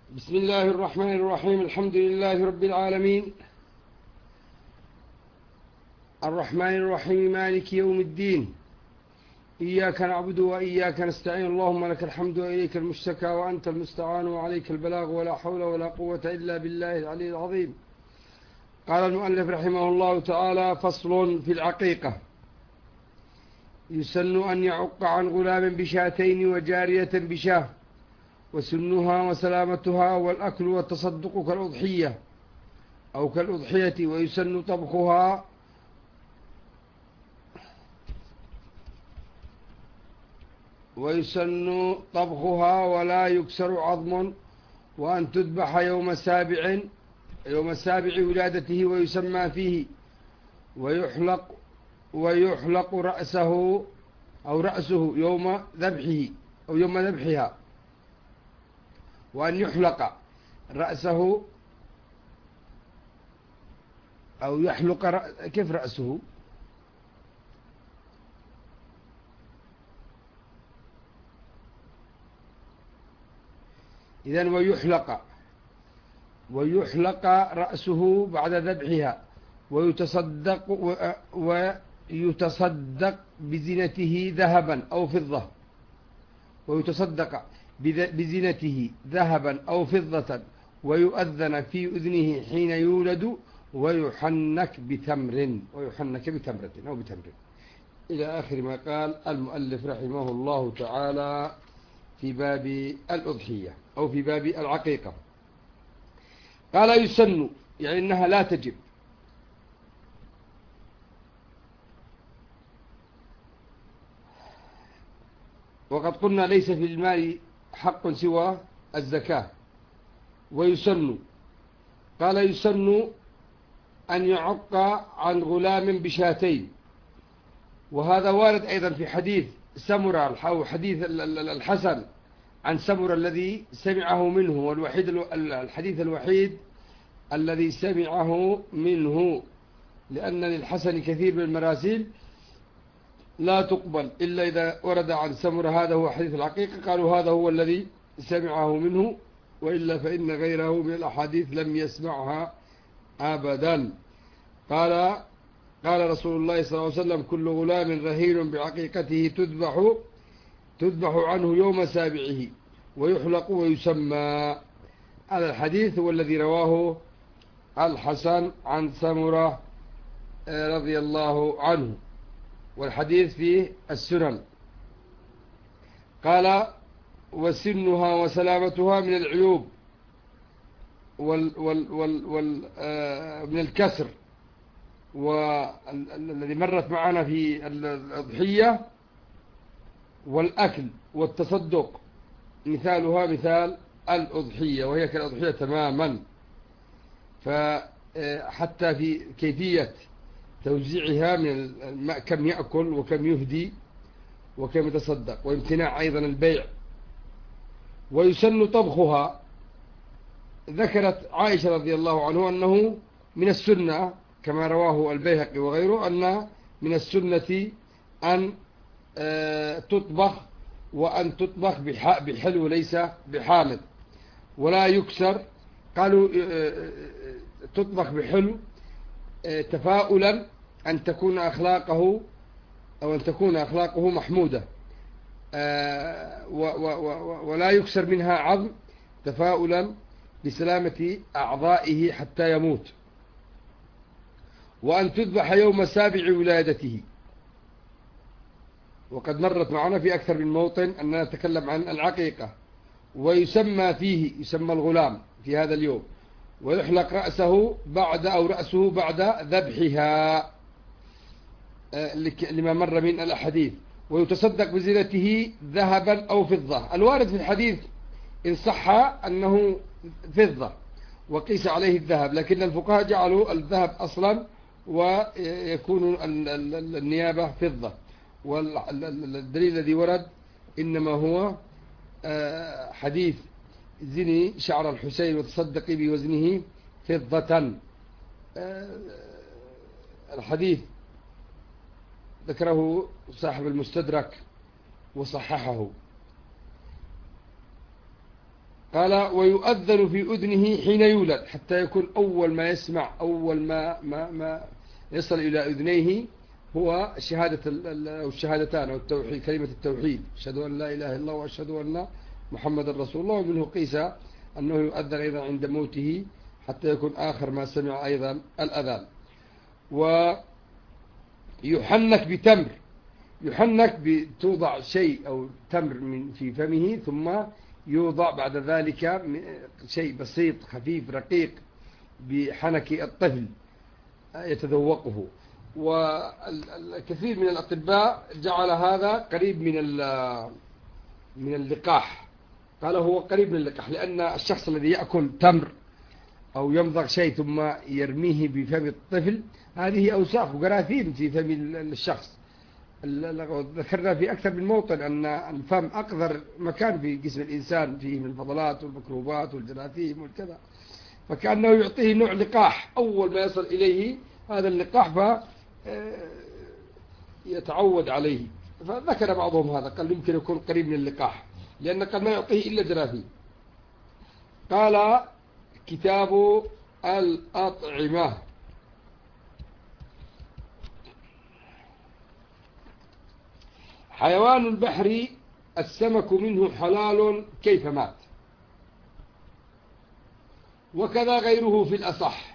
بسم الله الرحمن الرحيم. الحمد لله رب العالمين، الرحمن الرحيم، مالك يوم الدين. إياك نعبد وإياك نستعين. اللهم لك الحمد وإليك المشتكى وأنت المستعان وعليك البلاغ، ولا حول ولا قوة إلا بالله العلي العظيم. قال المؤلف رحمه الله تعالى: فصل في العقيقة. يسن أن يعق عن غلام بشاتين وجارية بشاه، وسنها وسلامتها والأكل والتصدق كالأضحية أو كالأضحية. ويسن طبخها ولا يكسر عظم، وأن تذبح يوم السابع ولادته، ويسمى فيه، ويحلق رأسه يوم ذبحه أو يوم ذبحها، وأن يحلق رأسه أو يحلق كيف رأسه؟ إذن ويحلق رأسه بعد ذبحها، ويتصدق بزينته ذهبا أو فضة، ويؤذن في أذنه حين يولد، ويحنك بتمر أو بتمر، إلى آخر ما قال المؤلف رحمه الله تعالى في باب الأضحية أو في باب العقيقة. قال: يسن، يعني إنها لا تجب. وقد قلنا ليس في المال حق سوى الزكاة. ويسن، قال: يسن أن يعق عن غلام بشاتين. وهذا وارد أيضا في حديث سمرة أو حديث الحسن عن سمرة الذي سمعه منه، الحديث الوحيد الذي سمعه منه، لأن للحسن كثير من المراسيل لا تقبل إلا إذا ورد عن سمرة. هذا هو حديث العقيقة، قالوا هذا هو الذي سمعه منه، وإلا فإن غيره من الأحاديث لم يسمعها أبدا. قال رسول الله صلى الله عليه وسلم: كل غلام رهين بعقيقته تذبح عنه يوم سابعه، ويحلق ويسمى. هذا الحديث هو الذي رواه الحسن عن سمرة رضي الله عنه، والحديث فيه السنن. قال: وسنها وسلامتها من العيوب من الكسر، والذي مرت معنا في الأضحية، والأكل والتصدق، مثالها مثال الأضحية، وهي كالأضحية تماما. فحتى في كيفية توزيعها من كم يأكل وكم يهدي وكم يتصدق، وامتناع أيضا البيع. ويسن طبخها. ذكرت عائشة رضي الله عنه أنه من السنة، كما رواه البيهقي وغيره، أن من السنة أن تطبخ، وأن تطبخ بحلو ليس بحامض، ولا يكسر. قالوا تطبخ بحلو تفاؤلا أن تكون أخلاقه محمودة، ولا يكسر منها عظم، تفاؤلا بسلامة أعضائه حتى يموت. وأن تذبح يوم سابع ولادته. وقد مرت معنا في أكثر من موطن أننا نتكلم عن العقيقة. ويسمى فيه، يسمى الغلام في هذا اليوم، ويحلق رأسه بعد ذبحها، لما مر من الأحاديث. ويتصدق بزينته ذهبا أو فضة. الوارد في الحديث إن صح أنه فضة وقيس عليه الذهب، لكن الفقهاء جعلوا الذهب أصلا ويكون النيابة فضة. والدليل الذي ورد إنما هو حديث: زني شعر الحسين وتصدقي بوزنه فضة. الحديث ذكره صاحب المستدرك وصححه. قال ويؤذن في أذنه حين يولد، حتى يكون أول ما يسمع، أول ما يصل إلى أذنيه هو شهادة أو الشهادتان أو التوحيد، كلمة التوحيد، أشهد أن لا إله إلا الله وأشهد أن محمد رسول الله. ومنه قيس أنه يؤذن أيضا عند موته حتى يكون آخر ما سمع أيضا الأذان. ويحنك بتمر، يحنك بتوضع شيء أو تمر في فمه، ثم يوضع بعد ذلك شيء بسيط خفيف رقيق بحنك الطفل يتذوقه. والكثير من الأطباء جعل هذا قريب من اللقاح، قال هو قريب من اللقاح، لأن الشخص الذي يأكل تمر أو يمضغ شيء ثم يرميه بفم الطفل، هذه أوساخ وجراثيم في فم الشخص. ذكرنا في أكثر من موطن أن الفم أقذر مكان في جسم الإنسان، فيه من الفضلات والميكروبات والجراثيم والكذا، فكأنه يعطيه نوع لقاح، أول ما يصل إليه هذا اللقاح فيتعود عليه. فذكر بعضهم هذا، قال يمكن يكون قريب من اللقاح، لأن قد ما يعطيه إلا جراثيم. قال كتاب الأطعمة. حيوان البحر السمك منه حلال كيف مات، وكذا غيره في الأصح.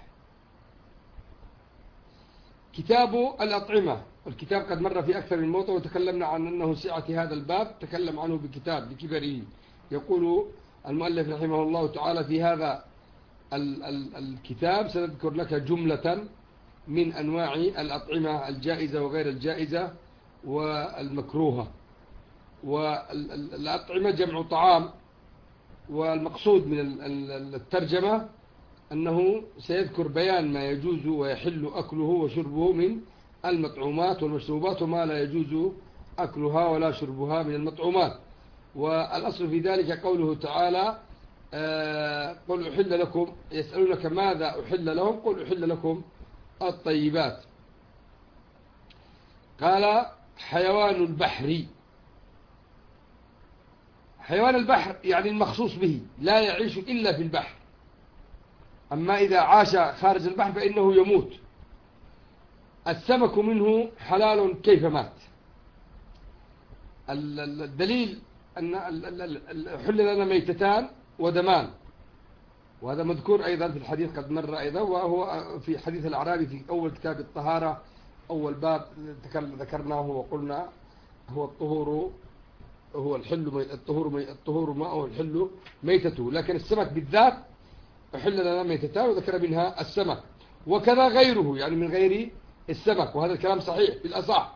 كتاب الأطعمة، الكتاب قد مر في أكثر من موضع وتكلمنا عن أنه سعة هذا الباب، تكلم عنه بكتاب بكبره. يقول المؤلف رحمه الله تعالى في هذا الكتاب سنذكر لك جملة من أنواع الأطعمة الجائزة وغير الجائزة والمكروهة. والأطعمة جمع طعام، والمقصود من الترجمة أنه سيذكر بيان ما يجوز ويحل أكله وشربه من المطعومات والمشروبات، وما لا يجوز أكلها ولا شربها من المطعومات. والأصل في ذلك قوله تعالى قل أحل لكم، يسألونك ماذا أحل لهم، قل أحل لكم الطيبات. قال حيوان البحر، حيوان البحر يعني المخصوص به، لا يعيش إلا في البحر، أما إذا عاش خارج البحر فإنه يموت. السمك منه حلال كيف مات. الدليل أن حل لنا ميتتان ودمان، وهذا مذكور أيضا في الحديث قد مر أيضا، وهو في حديث الأعرابي في أول كتاب الطهارة أول باب ذكرناه وقلنا هو الطهور هو الحل، الطهور ماءه الحل ميتته، لكن السمك بالذات أحل لنا ميتتان وذكر منها السمك، وكذا غيره يعني من غير السمك، وهذا الكلام صحيح بالأصح.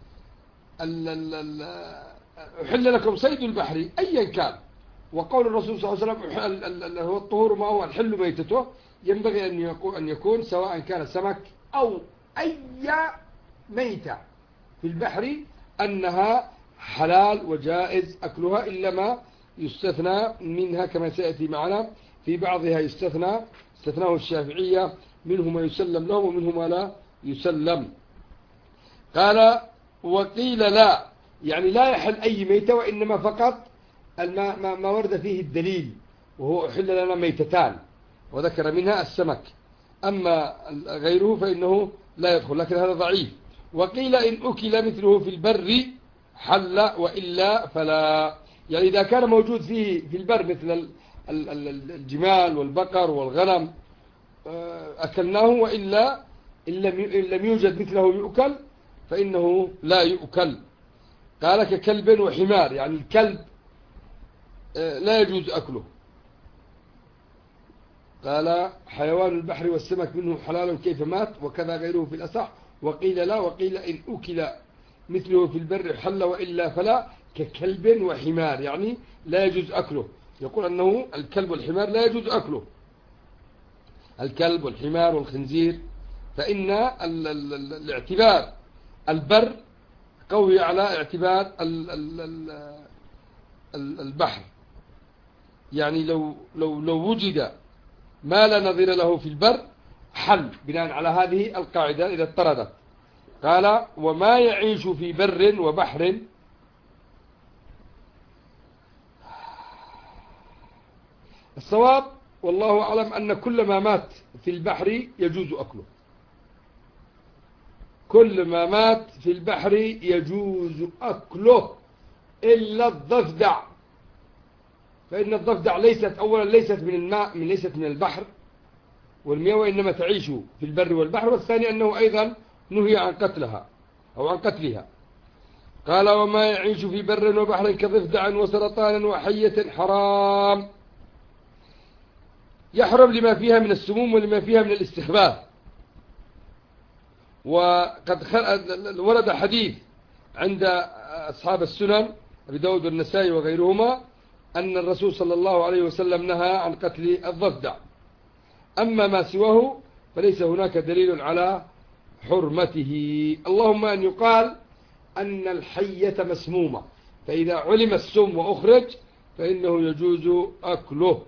أحل لكم صيد البحر أيا كان، وقول الرسول صلى الله عليه وسلم هو الطهور ما هو الحل ميتته، ينبغي أن يكون سواء كان سمك أو أي ميتة في البحر أنها حلال وجائز أكلها، إلا ما يستثنى منها كما سيأتي معنا، في بعضها استثناه الشافعية، منه ما يسلم له ومنه ما لا يسلم. قال وقيل لا، يعني لا يحل أي ميتة، وإنما فقط ما ورد فيه الدليل، وهو أحل لنا ميتتان وذكر منها السمك، أما غيره فإنه لا يدخل، لكن هذا ضعيف. وقيل إن أكل مثله في البر حل وإلا فلا، يعني إذا كان موجود فيه في البر مثل الجمال والبقر والغنم أكلناه، وإلا إن لم يوجد مثله يؤكل فإنه لا يؤكل. قال ككلب وحمار، يعني الكلب لا يجوز أكله. قال حيوان البحر والسمك منه حلال كيف مات، وكذا غيره في الأصح. وقيل لا، وقيل إن أكل مثله في البر حل وإلا فلا، ككلب وحمار، يعني لا يجوز أكله. يقول أنه الكلب والحمار لا يجوز أكله، الكلب والحمار والخنزير، فإن الاعتبار البر قوي على اعتبار البحر، يعني لو وجد ما لا نظير له في البر حل، بناء على هذه القاعدة إذا اضطردت. قال وما يعيش في بر وبحر الصواب والله أعلم أن كل ما مات في البحر يجوز أكله، كل ما مات في البحر يجوز أكله إلا الضفدع، فإن الضفدع أولا ليست من الماء، ليست من البحر والمياه، وإنما تعيش في البر والبحر، والثاني أنه أيضا نهي عن قتلها أو عن قتلها. قال وما يعيش في بر وبحر كضفدع وسرطان وحية حرام، يحرم لما فيها من السموم ولما فيها من الاستخباث. وقد ورد حديث عند أصحاب السنن أبي داود والنسائي وغيرهما أن الرسول صلى الله عليه وسلم نهى عن قتل الضفدع. أما ما سواه فليس هناك دليل على حرمته، اللهم أن يقال أن الحية مسمومة، فإذا علم السم وأخرج فإنه يجوز أكله.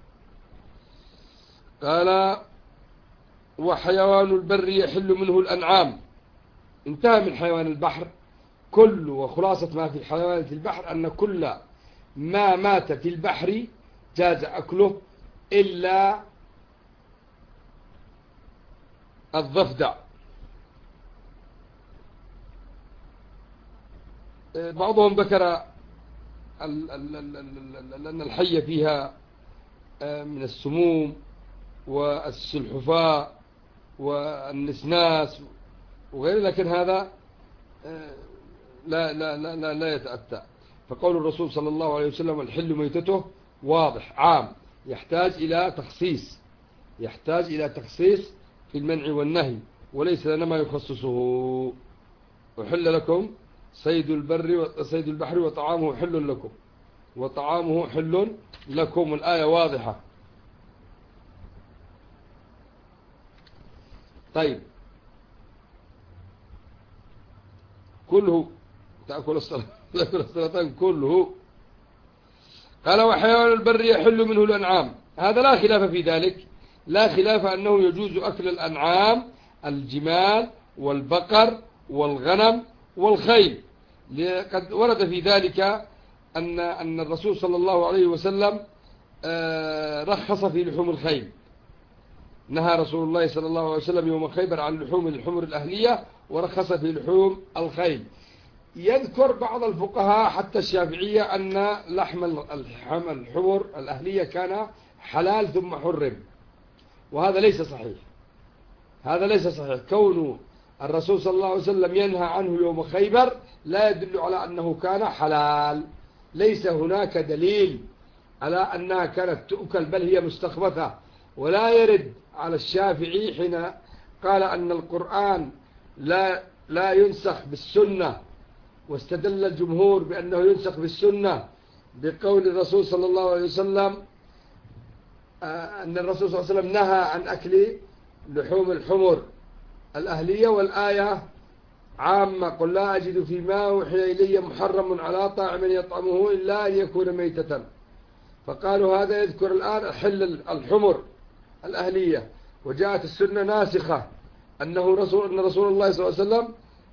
قال وحيوان البر يحل منه الأنعام، انتهى من حيوان البحر كل، وخلاصة ما في حيوانات البحر أن كل ما مات في البحر جاز أكله إلا الضفدع. بعضهم ذكر أن الحية فيها من السموم والسلحفاة والنسناس وغيره، لكن هذا لا يتأتى. فقول الرسول صلى الله عليه وسلم الحل ميتته واضح عام، يحتاج إلى تخصيص في المنع والنهي، وليس لنا ما يخصصه. وحل لكم صيد البحر وطعامه حل لكم، وطعامه حل لكم، الآية واضحة. طيب كله تأكل السرطان كله. قال وحيوان البر يحل منه الأنعام، هذا لا خلاف في ذلك، لا خلاف أنه يجوز أكل الأنعام، الجمال والبقر والغنم والخيل. قد ورد في ذلك أن الرسول صلى الله عليه وسلم رخص في لحوم الخيل، نهى رسول الله صلى الله عليه وسلم يوم خيبر عن لحوم الحمر الأهلية، ورخص في لحوم الخيل. يذكر بعض الفقهاء حتى الشافعية أن لحم الحمر الأهلية كان حلال ثم حرم، وهذا ليس صحيح. هذا ليس صحيح. كون الرسول صلى الله عليه وسلم ينهى عنه يوم خيبر لا يدل على أنه كان حلال، ليس هناك دليل على أنها كانت تؤكل، بل هي مستخبثة. ولا يرد على الشافعي حين قال أن القرآن لا ينسخ بالسنة، واستدل الجمهور بأنه ينسخ بالسنة بقول الرسول صلى الله عليه وسلم أن الرسول صلى الله عليه وسلم نهى عن أكل لحوم الحمر الأهلية، والآية عامة: قل لا أجد فيما أوحي إلي محرم على طاعم يطعمه إلا أن يكون ميتة. فقالوا هذا يذكر الآن حل الحمر الأهلية، وجاءت السنة ناسخة أن رسول الله صلى الله عليه وسلم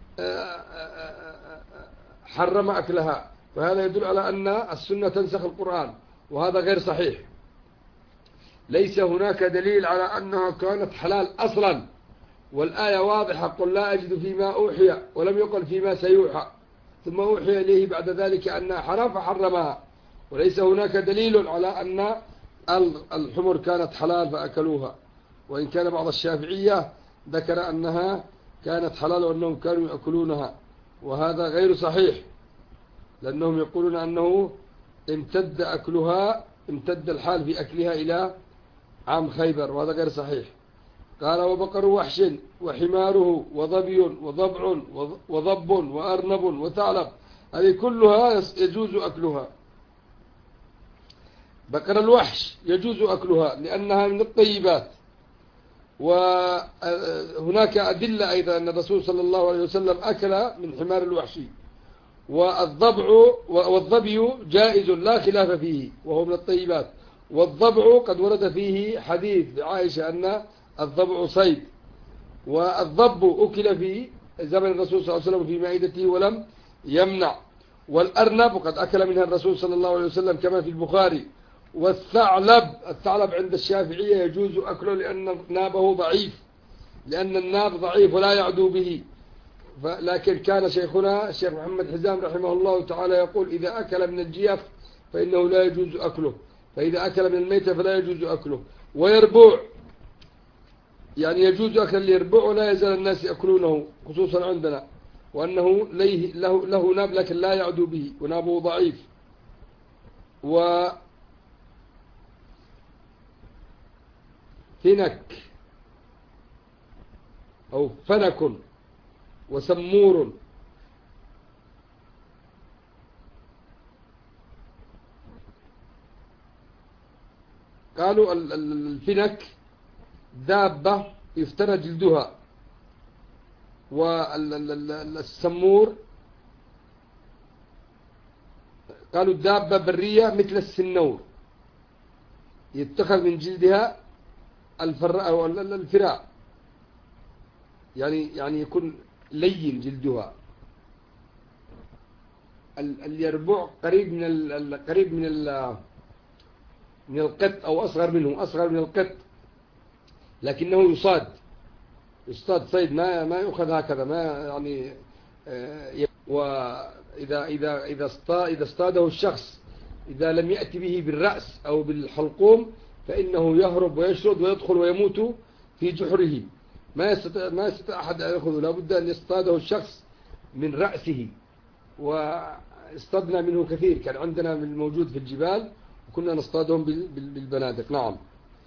حرم أكلها، وهذا يدل على أن السنة تنسخ القرآن، وهذا غير صحيح. ليس هناك دليل على أنها كانت حلال أصلا، والآية واضحة: قل لا أجد فيما أوحي، ولم يقل فيما سيوحى، ثم أوحي إليه بعد ذلك أنها حرام فحرمها. وليس هناك دليل على أن الحمر كانت حلال فأكلوها، وإن كان بعض الشافعية ذكر أنها كانت حلال وأنهم كانوا يأكلونها، وهذا غير صحيح، لأنهم يقولون أنه امتد الحال في أكلها إلى عام خيبر، وهذا غير صحيح. قال: وبقر وحش وحماره وظبي وضبع وضب وأرنب وثعلب، هذه كلها يجوز أكلها. بقر الوحش يجوز أكلها لأنها من الطيبات، وهناك أدلة أيضا أن الرسول صلى الله عليه وسلم أكل من حمار الوحشي. والضبي جائز لا خلاف فيه وهو من الطيبات، والضبع قد ورد فيه حديث عائشة أن الضبع صيد، والضب أكل في زمن الرسول صلى الله عليه وسلم في مائدته ولم يمنع. والأرنب قد أكل منها الرسول صلى الله عليه وسلم كما في البخاري، الثعلب عند الشافعية يجوز أكله لأن نابه ضعيف، لأن الناب ضعيف ولا يعدو به. لكن كان شيخنا الشيخ محمد حزام رحمه الله تعالى يقول إذا أكل من الجيف فإنه لا يجوز أكله، فإذا أكل من الميتة فلا يجوز أكله. ويربوع يعني يجوز أكل اليربوع ولا يزال الناس يأكلونه خصوصا عندنا، وأنه له ناب لكن لا يعدو به ونابه ضعيف. فنك أو فنك وسمور. قالوا الفنك دابة يفترى جلدها، والسمور قالوا الدابة برية مثل السنور يتخذ من جلدها الفراء، يعني يكون لين جلدها. اليربوع قريب من القط أو أصغر من القط، لكنه يصطاد صيد ما يؤخذ هكذا، ما يعني. وإذا اصطاده الشخص إذا لم يأتي به بالرأس أو بالحلقوم فإنه يهرب ويشرد ويدخل ويموت في جحره، ما يستطيع أحد أن يأخذه، لابد أن يصطاده الشخص من رأسه. واصطادنا منه كثير، كان عندنا من موجود في الجبال وكنا نصطادهم بالبنادق. نعم.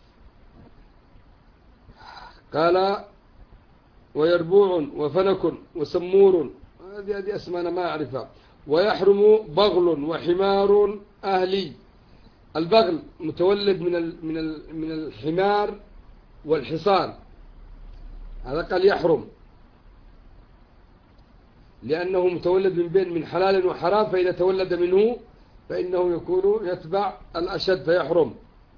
قال ويربوع وفنك وسمور، هذه أسماء أنا ما أعرفها. ويحرم بغل وحمار أهلي. البغل متولد من الحمار والحصان، هذا قال يحرم لأنه متولد من حلال وحرام، فإذا تولد منه فإنه يكون يتبع الأشد فيحرم.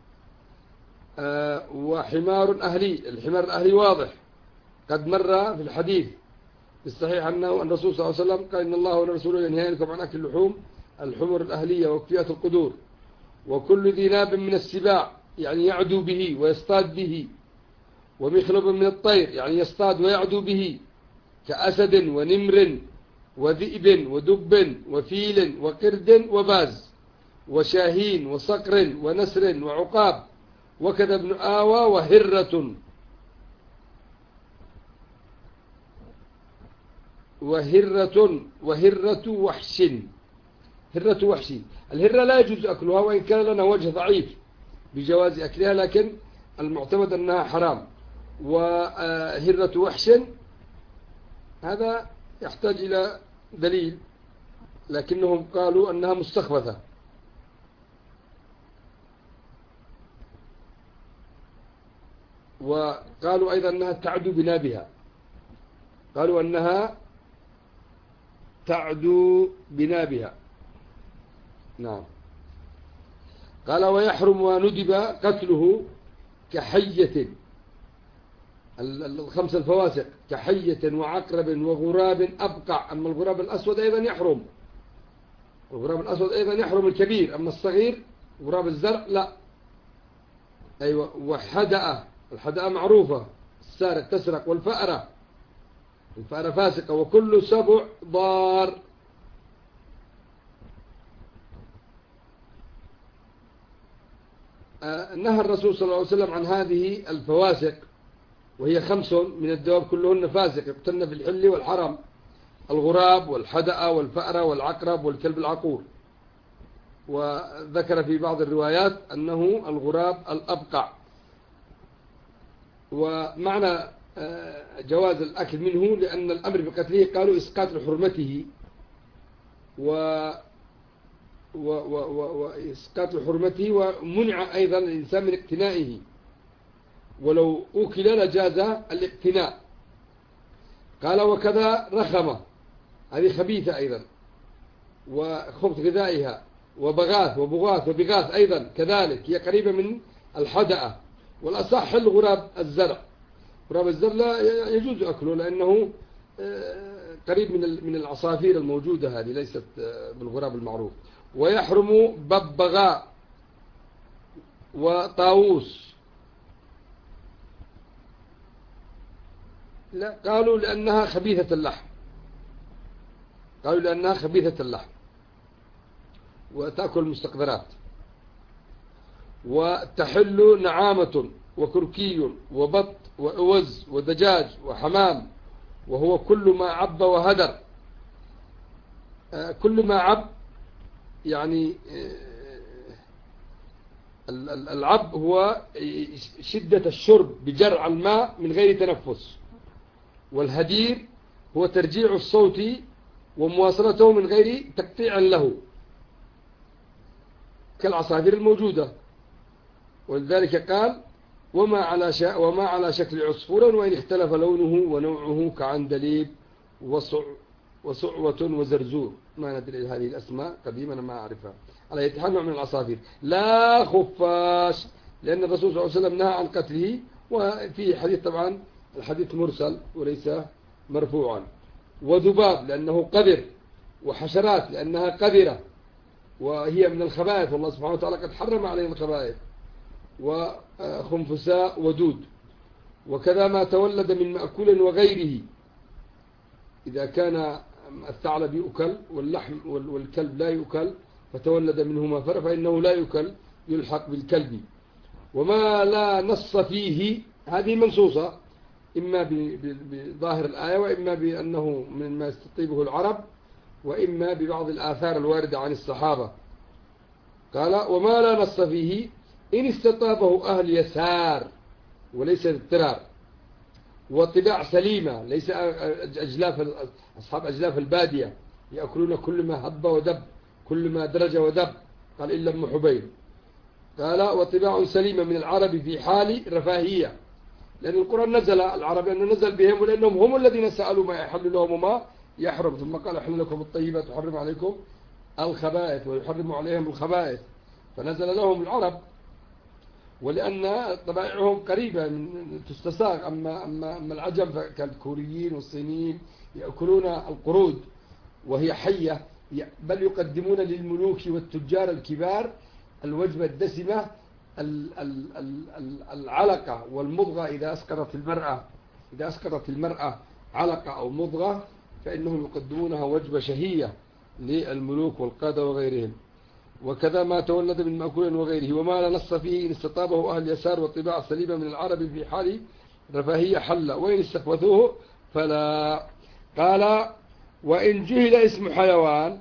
وحمار أهلي، الحمار الأهلي واضح قد مر في الحديث في الصحيح أنه الرسول صلى الله عليه وسلم قال إن الله ورسوله ينهيانكم عن أكل اللحوم الحمر الأهلية وكفيات القدور، وكل ذي ناب من السباع يعني يعدو به ويصطاد به، ومخلب من الطير يعني يصطاد ويعدو به، كأسد ونمر وذئب ودب وفيل وقرد وباز وشاهين وصقر ونسر وعقاب، وكذا ابن آوى وهرة وحش. هرة وحش، الهرة لا يجوز أكلها وإن كان لنا وجه ضعيف بجواز أكلها، لكن المعتمد أنها حرام. وهرة وحش هذا يحتاج إلى دليل، لكنهم قالوا أنها مستخبثة. وقالوا أيضا أنها تعدو بنابها، قالوا أنها تعدو بنابها. نعم. قال ويحرم وندب قتله كحية، الخمس الفواسق كحية وعقرب وغراب أبقع. أما الغراب الأسود أيضا يحرم، الغراب الأسود أيضا يحرم الكبير، أما الصغير غراب الزرع لا. أيوة. وحدأ، الحدأ معروفة، السارق تسرق. والفأرة، الفأرة فاسقة. وكل سبع ضار. نهى الرسول صلى الله عليه وسلم عن هذه الفواسق، وهي 5 من الدواب كلهن فاسق يقتلن في الحل والحرم: الغراب والحدأ والفأرة والعقرب والكلب العقور. وذكر في بعض الروايات أنه الغراب الأبقع. ومعنى جواز الأكل منه لأن الأمر بقتله قالوا إسقاط لحرمته وإسقاط لحرمته، ومنع أيضا الإنسان من اقتنائه، ولو أكل لجاز الاقتناء. قال وكذا رخمة، هذه خبيثة أيضا، وخبث غذائها. وبغاث وبغاث أيضا كذلك، هي قريبة من الحدأ. والأصح الغراب الزرع، غراب الزرع لا يجوز أكله لأنه قريب من العصافير الموجودة، هذه ليست بالغراب المعروف. ويحرم ببغاء، وطاووس. لا، قالوا لأنها خبيثة اللحم، قالوا لأنها خبيثة اللحم وتأكل المستقذرات. وتحل نعامة وكركي وبط وأوز ودجاج وحمام، وهو كل ما عب وهدر. كل ما عب يعني العب هو شدة الشرب بجرع الماء من غير تنفس، والهدير هو ترجيع الصوت ومواصلته من غير تقطيع له كالعصافير الموجودة. ولذلك قال وما على شكل عصفور وإن اختلف لونه ونوعه كعندليب وصعوة وزرزور. ما ندري هذه الأسماء قديما ما أعرفها. على يتحنع من العصافير. لا خفاش، لأن الرسول صلى الله عليه وسلم نهى عن قتله، وفي حديث طبعا الحديث مرسل وليس مرفوعا. وذباب لأنه قذر، وحشرات لأنها قذرة وهي من الخبائث، والله سبحانه وتعالى قد حرم علينا الخبائث. وخنفساء ودود. وكذا ما تولد من مأكول وغيره، إذا كان الثعلب يؤكل واللحم والكلب لا يؤكل فتولد منهما فرع فإنه لا يؤكل، يلحق بالكلب. وما لا نص فيه، هذه منصوصة إما بظاهر الآية وإما بأنه مما يستطيبه العرب وإما ببعض الآثار الواردة عن الصحابة. قال وما لا نص فيه إن استطابه أهل يسار وليس اضطرار، وطباع سليمة ليس أصحاب أجلاف البادية يأكلون كل ما هب ودب، كل ما درج ودب. قال إلا ابن حبيب. قال وطباع سليمة من العرب في حال رفاهية، لأن القرآن نزل العرب لأنه نزل بهم، ولأنهم هم الذين سألوا ما يحل لهم وما يحرم، ثم قال أحل لكم الطيبات وحرم عليكم الخبائث ويحرم عليهم الخبائث، فنزل لهم العرب. ولأن طبائعهم قريبة من تستساغ. أما العجم كالكوريين والصينيين يأكلون القرود وهي حية، بل يقدمون للملوك والتجار الكبار الوجبة الدسمة العلقة والمضغة. إذا أسقطت المرأة علقة أو مضغة فإنهم يقدمونها وجبة شهية للملوك والقادة وغيرهم. وكذا ما تولد من مأكول وغيره. وما لا نص فيه إن استطابه أهل يسار والطباع السليمة من العرب في حال رفاهية حل، وإن استخوثوه فلا. قال وإن جهل اسم حيوان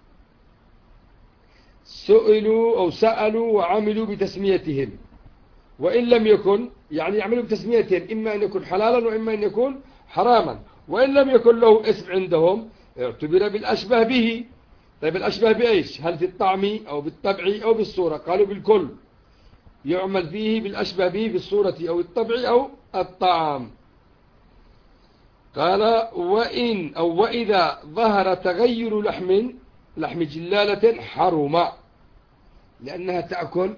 سألوا وعملوا بتسميتهم، وإن لم يكن يعني يعملوا بتسميتهم، إما أن يكون حلالا وإما أن يكون حراما. وإن لم يكن له اسم عندهم اعتبر بالأشبه به. طيب الأشبه بإيش؟ هل في الطعم أو بالطبع أو بالصورة؟ قالوا بالكل، يعمل فيه بالأشبه به بالصورة أو الطبع أو الطعام. قال وإذا ظهر تغير لحم جلالة حرم، لأنها تأكل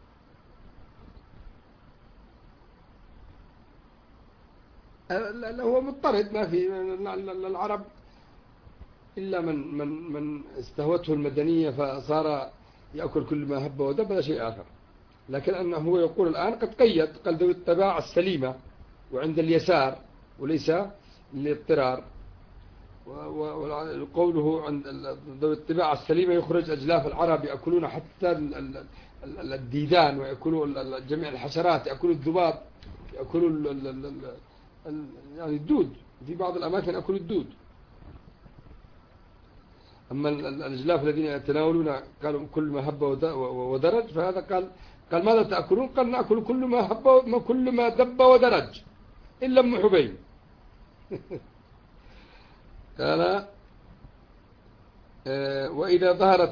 هو مضطرد. ما في العرب إلا من استهوته المدنية فصار يأكل كل ما هب ودب، هذا شيء آخر. لكن أنه هو يقول الآن قد قال ذوي الطباع السليمة وعند اليسار وليس للاضطرار. وقوله عند ذوي الطباع السليمة يخرج أجلاف العرب يأكلون حتى الديدان، ويأكلوا جميع الحشرات، يأكلوا الذباب، يأكلوا يعني الدود، في بعض الأماكن يأكلوا الدود. أما الأجلاف الذين يتناولون قالوا كل ما هب ودرج، فهذا قال ماذا تأكلون؟ قال نأكل كل ما دب ودرج إلا ام حبيب. قال وإذا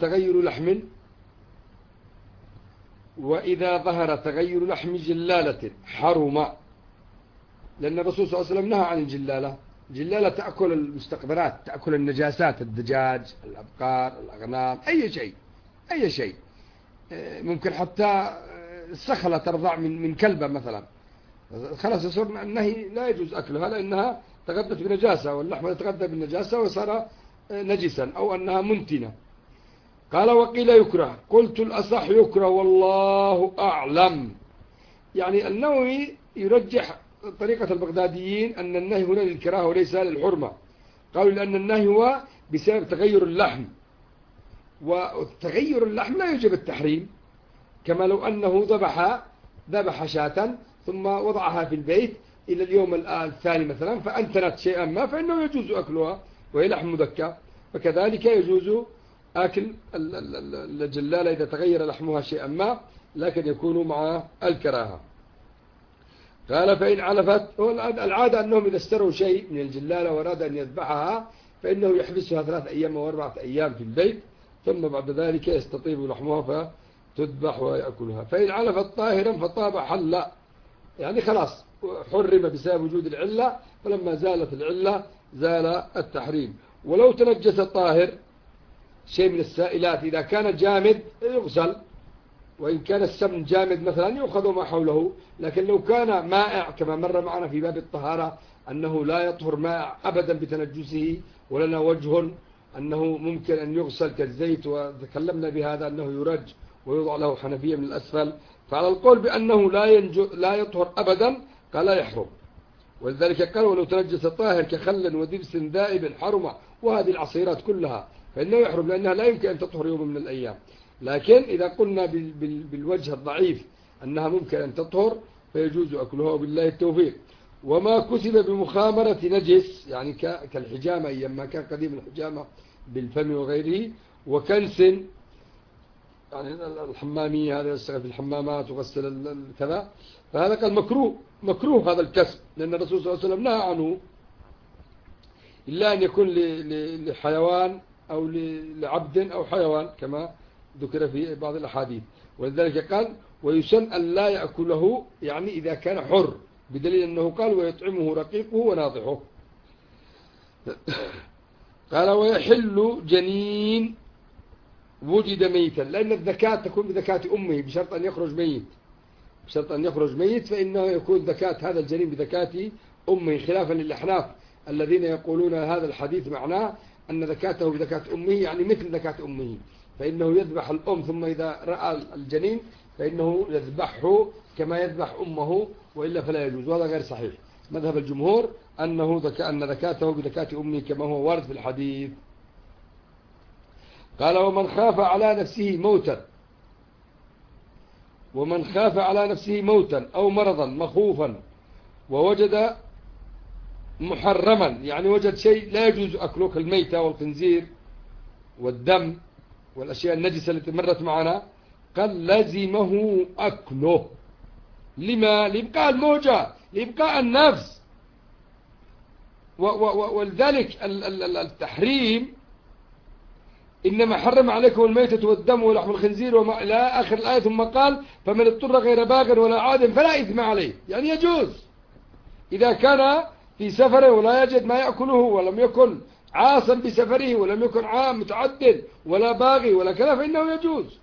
ظهر تغير لحم جلالة حرم، لأن الرسول صلى الله عليه وسلم نهى عن الجلالة. جلالة تأكل المستقبرات، تأكل النجاسات، الدجاج، الأبقار، الأغنام، أي شيء. ممكن حتى السخلة ترضع من كلبة مثلا، خلاص يصير النهي لا يجوز أكلها لأنها تغذت بنجاسة، واللحم يتغذى بالنجاسة وصار نجسا، أو أنها منتنة. قال وقيل يكره، قلت الأصح يكره والله أعلم. يعني النووي يرجح طريقة البغداديين أن النهي هنا للكراهة وليس للحرمة. قالوا لأن النهي هو بسبب تغير اللحم، وتغير اللحم لا يوجب التحريم، كما لو أنه ذبح شاة ثم وضعها في البيت إلى اليوم الثاني مثلا فأنتنت شيئا ما، فإنه يجوز أكلها وهي لحم مذكى. فكذلك يجوز أكل الجلالة إذا تغير لحمها شيئا ما، لكن يكون مع الكراهة. قال فإن علفت، العادة أنهم إذا اشتروا شيء من الجلالة وأراد أن يذبحها فإنه يحبسها 3 أيام أو 4 أيام في البيت، ثم بعد ذلك يستطيب لحمها فتذبح ويأكلها. فإن علفت طاهرا فطاب حل، يعني خلاص حرم بسبب وجود العلة، فلما زالت العلة زال التحريم. ولو تنجس طاهر شيء من السائلات إذا كان جامد يغسل، وإن كان السمن جامد مثلا يأخذ ما حوله. لكن لو كان مائع كما مر معنا في باب الطهارة أنه لا يطهر مائع أبدا بتنجسه، ولنا وجه أنه ممكن أن يغسل كالزيت، وتكلمنا بهذا أنه يرج ويوضع له حنفية من الأسفل، فعلى القول بأنه لا يطهر أبدا قال لا يحرم. ولذلك قال ولو تنجس طاهر كخل ودبس ذائب حرم، وهذه العصيرات كلها فإنه يحرم لأنها لا يمكن أن تطهر يوم من الأيام. لكن إذا قلنا بالوجه الضعيف أنها ممكن أن تطهر فيجوز أكلها، وبالله التوفيق. وما كسب بمخامرة نجس، يعني كالحجامة أيام ما كان قديم الحجامة بالفم وغيره، وكنس، يعني الحمامية هذا يشتغل في الحمامات وغسل كذا، فهذا قال مكروه هذا الكسب، لأن الرسول صلى الله عليه وسلم نهى عنه إلا أن يكون لحيوان أو لعبد أو حيوان كما ذكر في بعض الأحاديث. ولذلك قال ويسن أن لا يأكله، يعني إذا كان حر، بدليل أنه قال ويطعمه رقيقه وناضحه. قال ويحل جنين وجد ميتا، لأن الذكاة تكون بذكاة أمه بشرط أن يخرج ميت، فإنه يكون ذكاة هذا الجنين بذكاة أمه، خلافا للأحناف الذين يقولون هذا الحديث معناه أن ذكاته بذكاة أمه، يعني مثل ذكاة أمه، فإنه يذبح الأم ثم إذا رأى الجنين فإنه يذبحه كما يذبح أمه، وإلا فلا يجوز، وهذا غير صحيح. مذهب الجمهور أن ذكاته بذكاة أمه كما هو وارد في الحديث. قال ومن خاف على نفسه موتا أو مرضا مخوفا ووجد محرما، يعني وجد شيء لا يجوز أكله كالميتة والخنزير والدم والأشياء النجسة التي مرت معنا، قال لزمه أكله. لما؟ لإبقاء الموجة، لإبقاء النفس. ولذلك التحريم إنما حرم عليكم الميتة والدم ولحم الخنزير وما إلى آخر الآية، ثم قال فمن اضطر غير باغ ولا عاد فلا إثم عليه، يعني يجوز إذا كان في سفره ولا يجد ما يأكله، ولم يكن عاصا بسفره، ولم يكن عام متعدد ولا باغي ولا كذا، فإنه يجوز.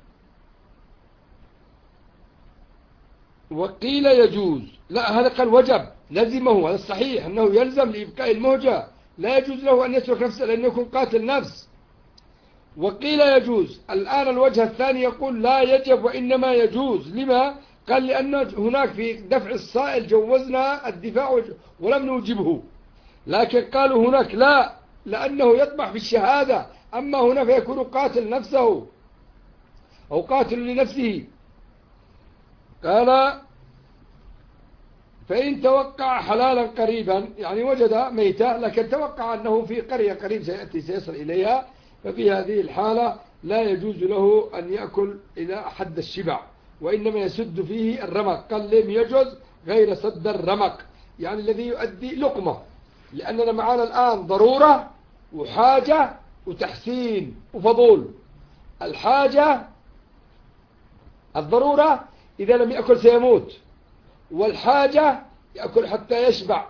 وقيل يجوز، لا هذا قال وجب لزمه، هذا الصحيح أنه يلزم لإبقاء المهجة، لا يجوز له أن يترك نفسه لأنه يكون قاتل نفس. وقيل يجوز. الآن الوجه الثاني يقول لا يجب وإنما يجوز. لما؟ قال لأن هناك في دفع الصائل جوزنا الدفاع ولم نوجبه، لكن قالوا هناك لا، لأنه يطمح في الشهادة، أما هنا فيكون قاتل نفسه أو قاتل لنفسه. قال فإن توقع حلالا قريبا، يعني وجد ميتة لكن توقع أنه في قرية قريب سيصل إليها، ففي هذه الحالة لا يجوز له أن يأكل إلى حد الشبع، وإنما يسد فيه الرمق. قال لم يجوز غير سد الرمق، يعني الذي يؤدي لقمة، لأننا معنا الآن ضرورة وحاجة وتحسين وفضول. الحاجة الضرورة إذا لم يأكل سيموت، والحاجة يأكل حتى يشبع،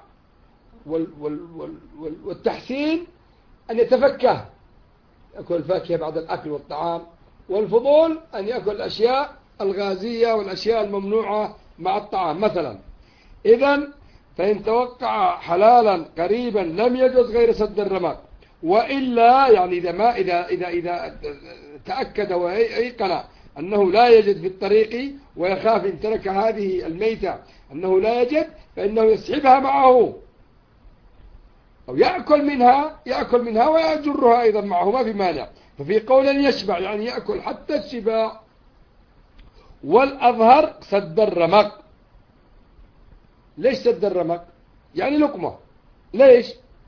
والتحسين أن يتفكه، يأكل الفاكهة بعد الأكل والطعام، والفضول أن يأكل الأشياء الغازية والأشياء الممنوعة مع الطعام مثلا. إذن فإن توقع حلالا قريبا لم يجوز غير سد الرمق. وإلا يعني إذا تأكد وأيقن أنه لا يجد في الطريق ويخاف إن ترك هذه الميتة أنه لا يجد، فإنه يسحبها معه أو يأكل منها ويجرها أيضا معه، ما في مانع. ففي قول يشبع يعني يأكل حتى الشباع. والأظهر سد الرمق. ليش سد الرمق؟ يعني لقمة. ليش؟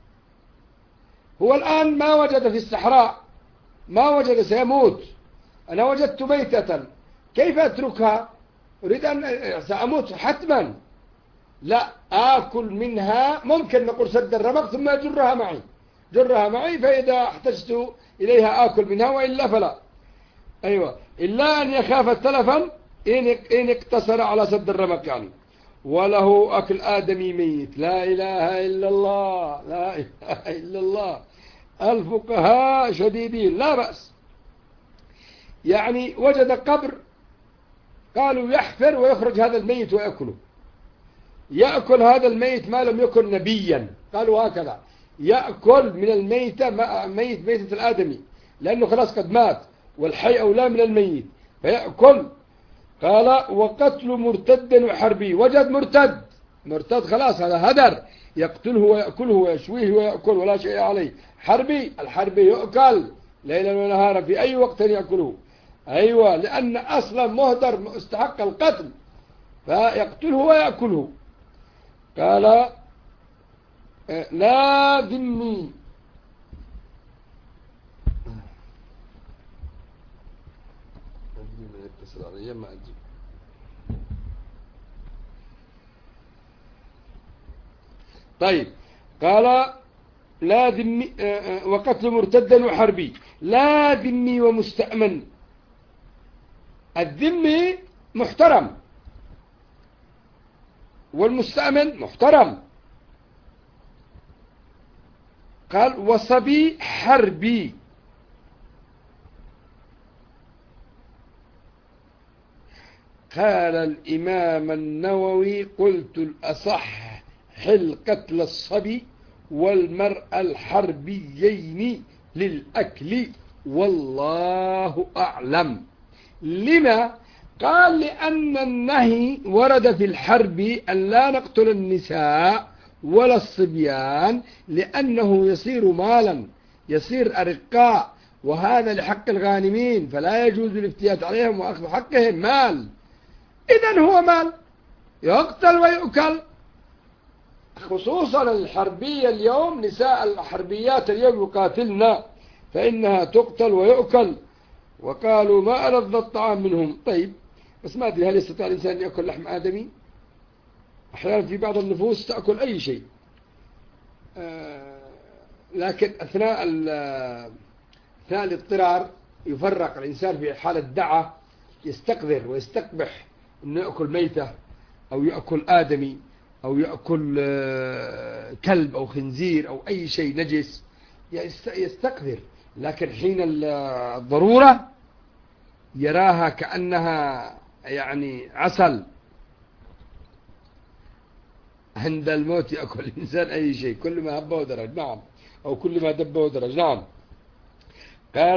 هو الآن ما وجد في الصحراء، ما وجد، سيموت. أنا وجدت ميتة، كيف أتركها؟ أريد أن سأموت حتما. لا، آكل منها. ممكن نقول سد الرمق ثم جرها معي فإذا احتجت إليها آكل منها، وإلا فلا. أيوة، إلا أن يخاف التلفا إن اقتصر على سد الرمق يعني. وله أكل آدمي ميت. لا إله إلا الله، لا إله إلا الله. الفقهاء شديدين، لا بأس. يعني وجد قبر، قالوا يحفر ويخرج هذا الميت ويأكله. يأكل هذا الميت ما لم يكن نبيا، قالوا هكذا. يأكل من الميتة ميتة الآدمي، لأنه خلاص قد مات، والحي أولى من الميت، فيأكل. قال وقتل مرتد وحربي. وجد مرتد خلاص، هذا هدر، يقتله ويأكله ويشويه ويأكل ولا شيء عليه. الحربي يؤكل ليلا ونهارا في أي وقت يأكله. أيوة، لأن أصلا مهدر مستحق القتل، فيقتله ويأكله. قال لا ذمي. طيب، قال لا ذمي وقتل مرتدا وحربي. لا ذمي ومستأمن. الذمي محترم والمستأمن محترم. قال وصبي حربي. قال الإمام النووي قلت الأصح حل قتل الصبي والمرأة الحربيين للأكل، والله أعلم. لما؟ قال لأن النهي ورد في الحرب أن لا نقتل النساء ولا الصبيان، لأنه يصير مالا، يصير أرقاء، وهذا لحق الغانمين، فلا يجوز الافتيات عليهم وأخذ حقهم. مال، إذن هو مال يقتل ويؤكل. خصوصا الحربية اليوم، نساء الحربيات اليوم يقاتلن، فإنها تقتل ويؤكل. وقالوا ما ألذ الطعام منهم. طيب، بس ما أدري هل يستطيع الإنسان أن يأكل لحم آدمي؟ أحيانا في بعض النفوس تأكل أي شيء، لكن أثناء الاضطرار يفرق الإنسان في حالة دعة، يستقذر ويستقبح أنه يأكل ميتة أو يأكل آدمي أو يأكل كلب أو خنزير أو أي شيء نجس، يستقذر. لكن حين الضرورة يراها كأنها يعني عسل. عند الموت يأكل الإنسان أي شيء، كل ما هب ودرج. نعم، أو كل ما دب ودرج. نعم. قال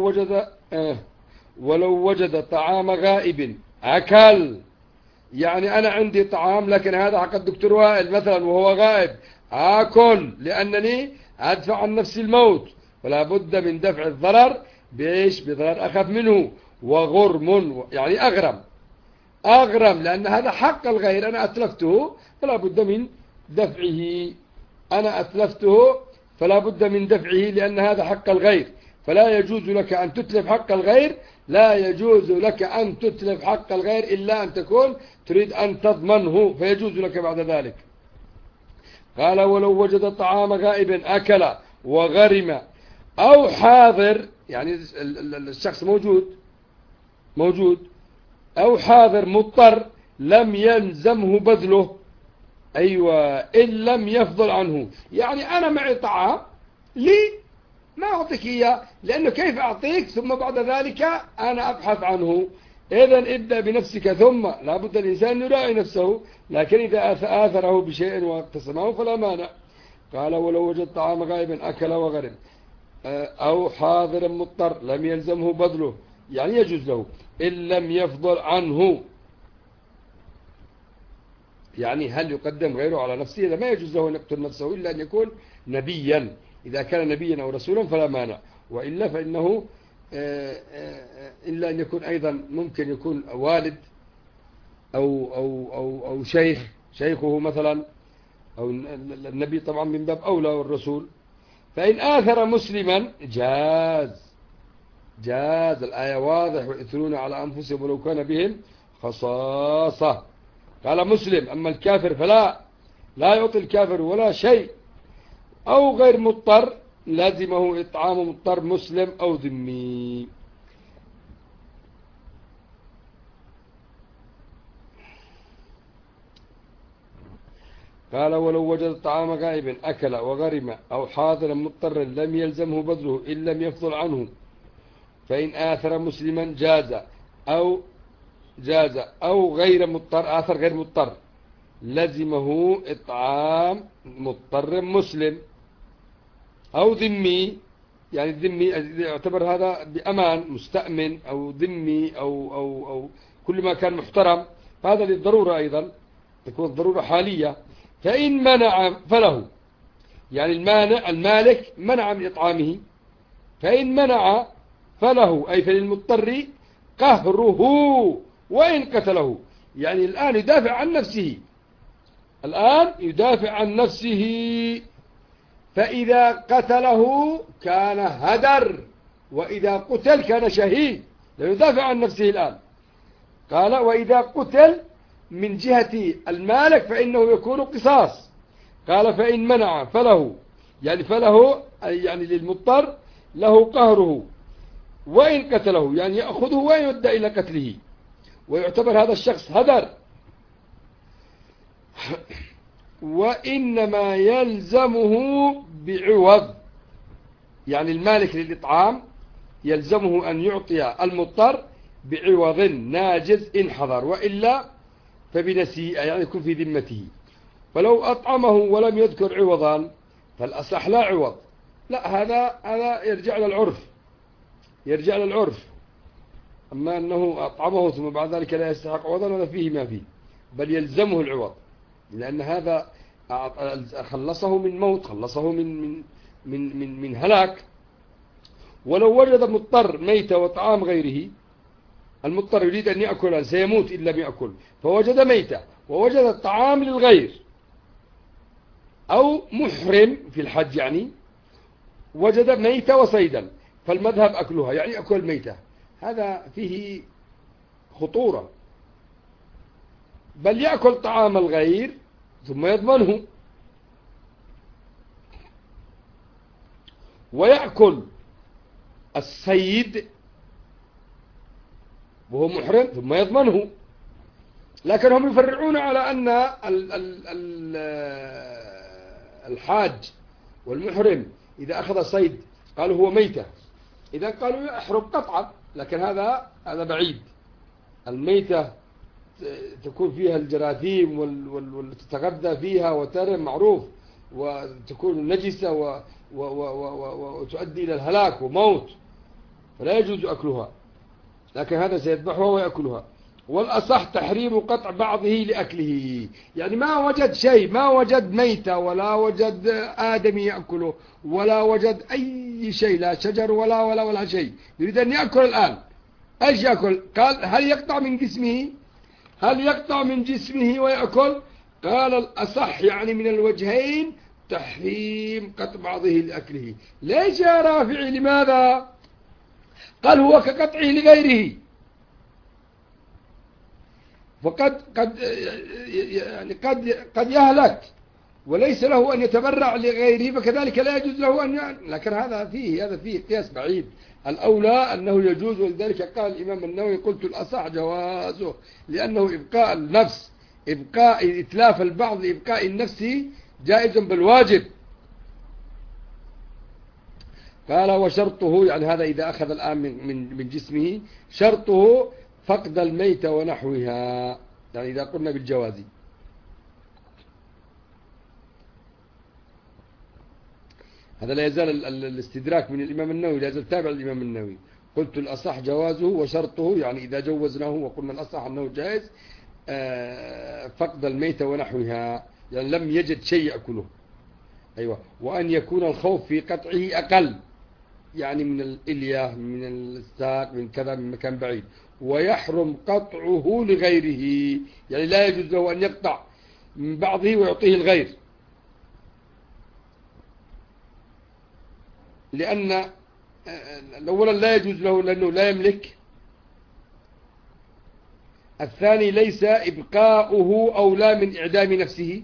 ولو وجد طعام غائب أكل. يعني أنا عندي طعام، لكن هذا حق الدكتور وائل مثلا وهو غائب، آكل لأنني أدفع عن نفسي الموت، فلا بد من دفع الضرر بضرر أخف منه. وغرم يعني أغرم، لأن هذا حق الغير، أنا أتلفته فلا بد من دفعه. لأن هذا حق الغير، فلا يجوز لك أن تتلف حق الغير. لا يجوز لك أن تتلف حق الغير إلا أن تكون تريد أن تضمنه، فيجوز لك بعد ذلك. قال ولو وجد طعام غائب أكل وغرم أو حاضر، يعني الشخص موجود أو حاضر مضطر، لم يلزمه بذله. أيوة، إن لم يفضل عنه. يعني أنا معي طعام لي ما أعطيك إياه، لأنه كيف أعطيك ثم بعد ذلك أنا أبحث عنه؟ إذن ابدأ بنفسك، ثم لا بد الإنسان يراعي نفسه، لكن إذا آثره بشيء واقتسمه فلا مانع. قال ولو وجد طعام غائبا أكل وغرم. أو حاضر مضطر لم يلزمه بذله، يعني يجوز له إن لم يفضل عنه. يعني هل يقدم غيره على نفسه؟ لا، ما يجوز له أن يقتل نفسه إلا أن يكون نبيا. إذا كان نبيا أو رسولا فلا مانع، وإلا فإنه إلا أن يكون أيضا ممكن يكون والد أو شيخه مثلا، أو النبي طبعا من باب أولى والرسول. فإن آثر مسلما جاز الآية واضح، ويؤثرون على أنفسهم ولو كان بهم خصاصة. قال مسلم. أما الكافر فلا، لا يعطي الكافر ولا شيء. أو غير مضطر لازمه إطعام مضطر مسلم أو ذمي. قال ولو وجد طعام غائب أكل وغرم، أو حاضرا مضطرا لم يلزمه بذله إن لم يفضل عنه. فإن آثر مسلما جاز أو غير مضطر، آثر غير مضطر لزمه إطعام مضطر مسلم أو ذمي. يعني الذمي يعتبر هذا بأمان، مستأمن أو ذمي أو كل ما كان محترم، فهذا للضرورة أيضا، تكون الضرورة حالية. فإن منع فله، يعني المالك منع من إطعامه، فإن منع فله أي فللمضطر قهره وإن قتله. يعني الآن يدافع عن نفسه، فإذا قتله كان هدر، وإذا قتل كان شهيد، لا يدافع عن نفسه الآن. قال وإذا قتل من جهة المالك فإنه يكون قصاص. قال فإن منع فله، يعني للمضطر له قهره وإن قتله، يعني يأخذه ويودى إلى قتله، ويعتبر هذا الشخص هدر. وإنما يلزمه بعوض، يعني المالك للإطعام يلزمه أن يعطي المضطر بعوض ناجز إن حضر، وإلا فبنسيئة، يعني يكون في ذمته. فلو أطعمه ولم يذكر عوضا فالأصح لا عوض. لا، هذا يرجع للعرف. أما أنه أطعمه ثم بعد ذلك لا يستحق عوضا، ولا فيه ما فيه، بل يلزمه العوض، لأن هذا خلصه من موت، خلصه من هلاك. ولو وجد مضطر ميت وطعام غيره، المضطر يريد أن يأكل سيموت إن لم يأكل، فوجد ميتة ووجد الطعام للغير، أو محرم في الحج يعني وجد ميتة وصيدا، فالمذهب أكلها، يعني أكل ميتة. هذا فيه خطورة، بل يأكل طعام الغير ثم يضمنه، ويأكل الصيد وهو محرم ثم يضمنه. لكن هم يفرعون على أن الحاج والمحرم إذا أخذ صيد قالوا هو ميتة، إذا قالوا يحرم قطعا، لكن هذا بعيد. الميتة تكون فيها الجراثيم وتتغذى فيها وترم معروف، وتكون نجسة وتؤدي إلى الهلاك وموت، فلا يجوز أكلها. لكن هذا سيذبحها ويأكلها. والأصح تحريم قطع بعضه لأكله، يعني ما وجد شيء، ما وجد ميتة ولا وجد آدمي يأكله ولا وجد أي شيء، لا شجر ولا شيء، يريد أن يأكل الآن. ايش يأكل؟ قال هل يقطع من جسمه ويأكل؟ قال الأصح يعني من الوجهين تحريم قطع بعضه لأكله. ليش يا رافعي؟ لماذا؟ قال هو كقطعه لغيره، وقد قد يهلك وليس له أن يتبرع لغيره، فكذلك لا يجوز له أن لكن هذا فيه قياس بعيد. الأولى أنه يجوز، ولذلك قال الإمام النووي قلت الأصح جوازه، لأنه إبقاء النفس، إبقاء إتلاف البعض لإبقاء النفس جائز بالواجب. قال وشرطه، يعني هذا إذا أخذ الآن من جسمه، شرطه فقد الميت ونحوها، يعني إذا قلنا بالجواز. هذا لا يزال الاستدراك من الإمام النووي، لا يزال تابع الإمام النووي. قلت الأصح جوازه وشرطه، يعني إذا جوزناه وقلنا الأصح أنه جائز فقد الميتة ونحوها، يعني لم يجد شيء يأكله. أيوة. وأن يكون الخوف في قطعه أقل، يعني من الإلية، من الساق، من كذا، من مكان بعيد. ويحرم قطعه لغيره، يعني لا يجوز له أن يقطع من بعضه ويعطيه الغير، لأن أولا لا يجوز له لأنه لا يملك، الثاني ليس إبقاؤه أولى من إعدام نفسه.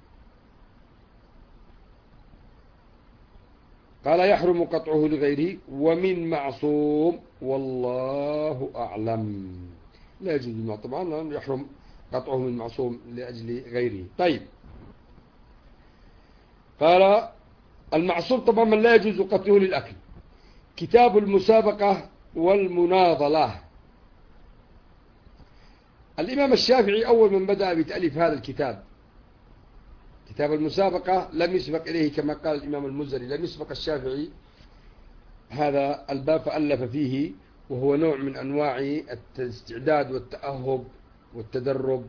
قال يحرم قطعه لغيره ومن معصوم والله أعلم. لا يجوز طبعا، يحرم قطعه من معصوم لأجل غيره. طيب، قال المعصوم طبعا من لا يجوز قتله للأكل. كتاب المسابقة والمناضلة. الإمام الشافعي أول من بدأ بتأليف هذا الكتاب، كتاب المسابقة، لم يسبق إليه كما قال الإمام المزري، لم يسبق الشافعي هذا الباب فألف فيه، وهو نوع من أنواع الاستعداد والتأهب والتدرب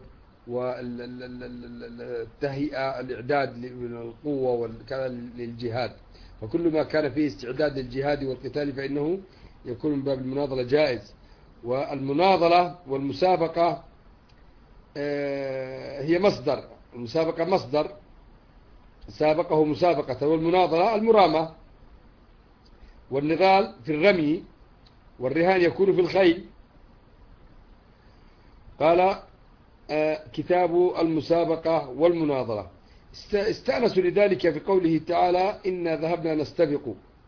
والتهيئة، الإعداد للقوة والكذا للجهاد. وكل ما كان فيه استعداد للجهاد والقتال فإنه يكون من باب المناضلة جائز. والمناضلة والمسابقة هي مصدر، المسابقة مصدر سابقه مسابقة، والمناضلة المرامة. والنغال في الرمي، والرهان يكون في الخيل. قال كتاب المسابقة والمناظرة. استأنسوا لذلك في قوله تعالى إنا ذهبنا نستبق.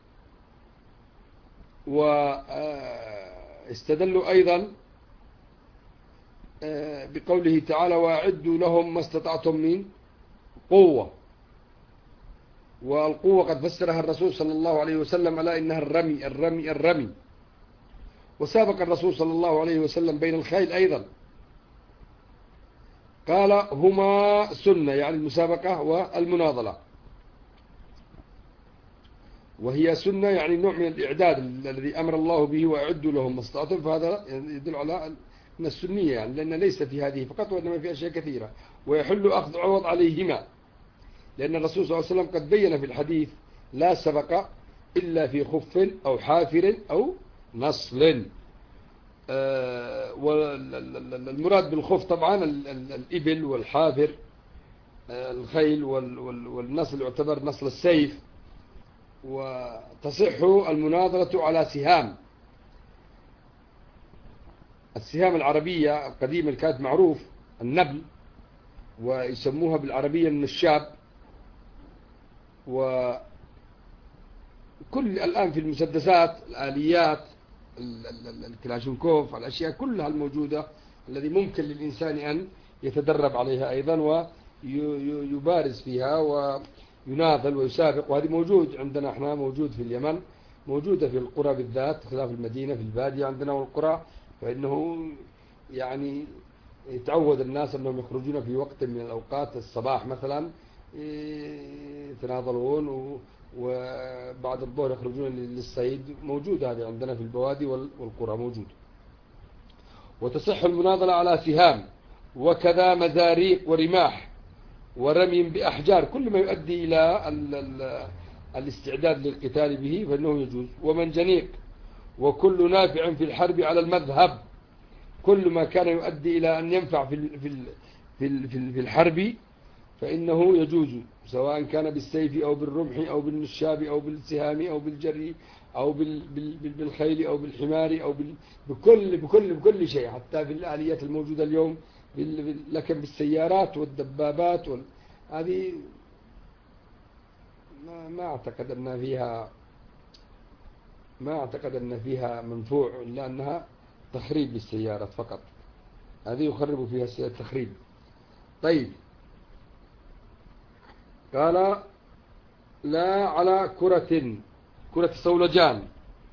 واستدلوا أيضا بقوله تعالى وأعدوا لهم ما استطعتم من قوة. والقوة قد فسرها الرسول صلى الله عليه وسلم على إنها الرمي الرمي الرمي. وسابق الرسول صلى الله عليه وسلم بين الخيل أيضا، قال هما سنة، يعني المسابقة والمناضلة، وهي سنة يعني نوع من الإعداد الذي أمر الله به وأعدوا لهم ما استطعتم، فهذا يدل على أن السنية، يعني لأن ليس في هذه فقط وإنما في أشياء كثيرة. ويحل أخذ عوض عليهما، لأن الرسول صلى الله عليه وسلم قد بين في الحديث لا سبق إلا في خف أو حافر أو نصل. والمراد بالخف طبعا الإبل والحافر، الخيل، والنصل يعتبر نصل السيف. وتصح المناظرة على سهام، السهام العربية القديمة كانت معروف النبل، ويسموها بالعربية النشاب. وكل الآن في المسدسات الآليات الكلاشنكوف، الأشياء كلها الموجودة الذي ممكن للإنسان أن يتدرب عليها أيضا ويبارز فيها ويناضل ويسابق. وهذه موجود عندنا احنا، موجود في اليمن، موجودة في القرى بالذات، خلاف المدينة في البادية عندنا والقرى، فإنه يعني يتعود الناس أنهم يخرجون في وقت من الأوقات، الصباح مثلا يتناضلون، وبعد الظهر يخرجون للصيد. موجودة هذه عندنا في البوادي والقرى موجود. وتصح المناضلة على سهام، وكذا مزاريق ورماح ورمي بأحجار، كل ما يؤدي إلى الاستعداد للقتال به فإنه يجوز. ومنجنيق، وكل نافع في الحرب على المذهب، كل ما كان يؤدي إلى أن ينفع في الحرب فإنه يجوز، سواء كان بالسيف أو بالرمح أو بالنشاب أو بالسهام أو بالجري أو بالخيل أو بالحمار أو بكل شيء، حتى في الآليات الموجودة اليوم، لكن بالسيارات والدبابات هذه ما أعتقد أن فيها منفوع، إلا أنها تخريب للسيارات فقط، هذه يخرب فيها التخريب. طيب، قال لا على كرة صولجان،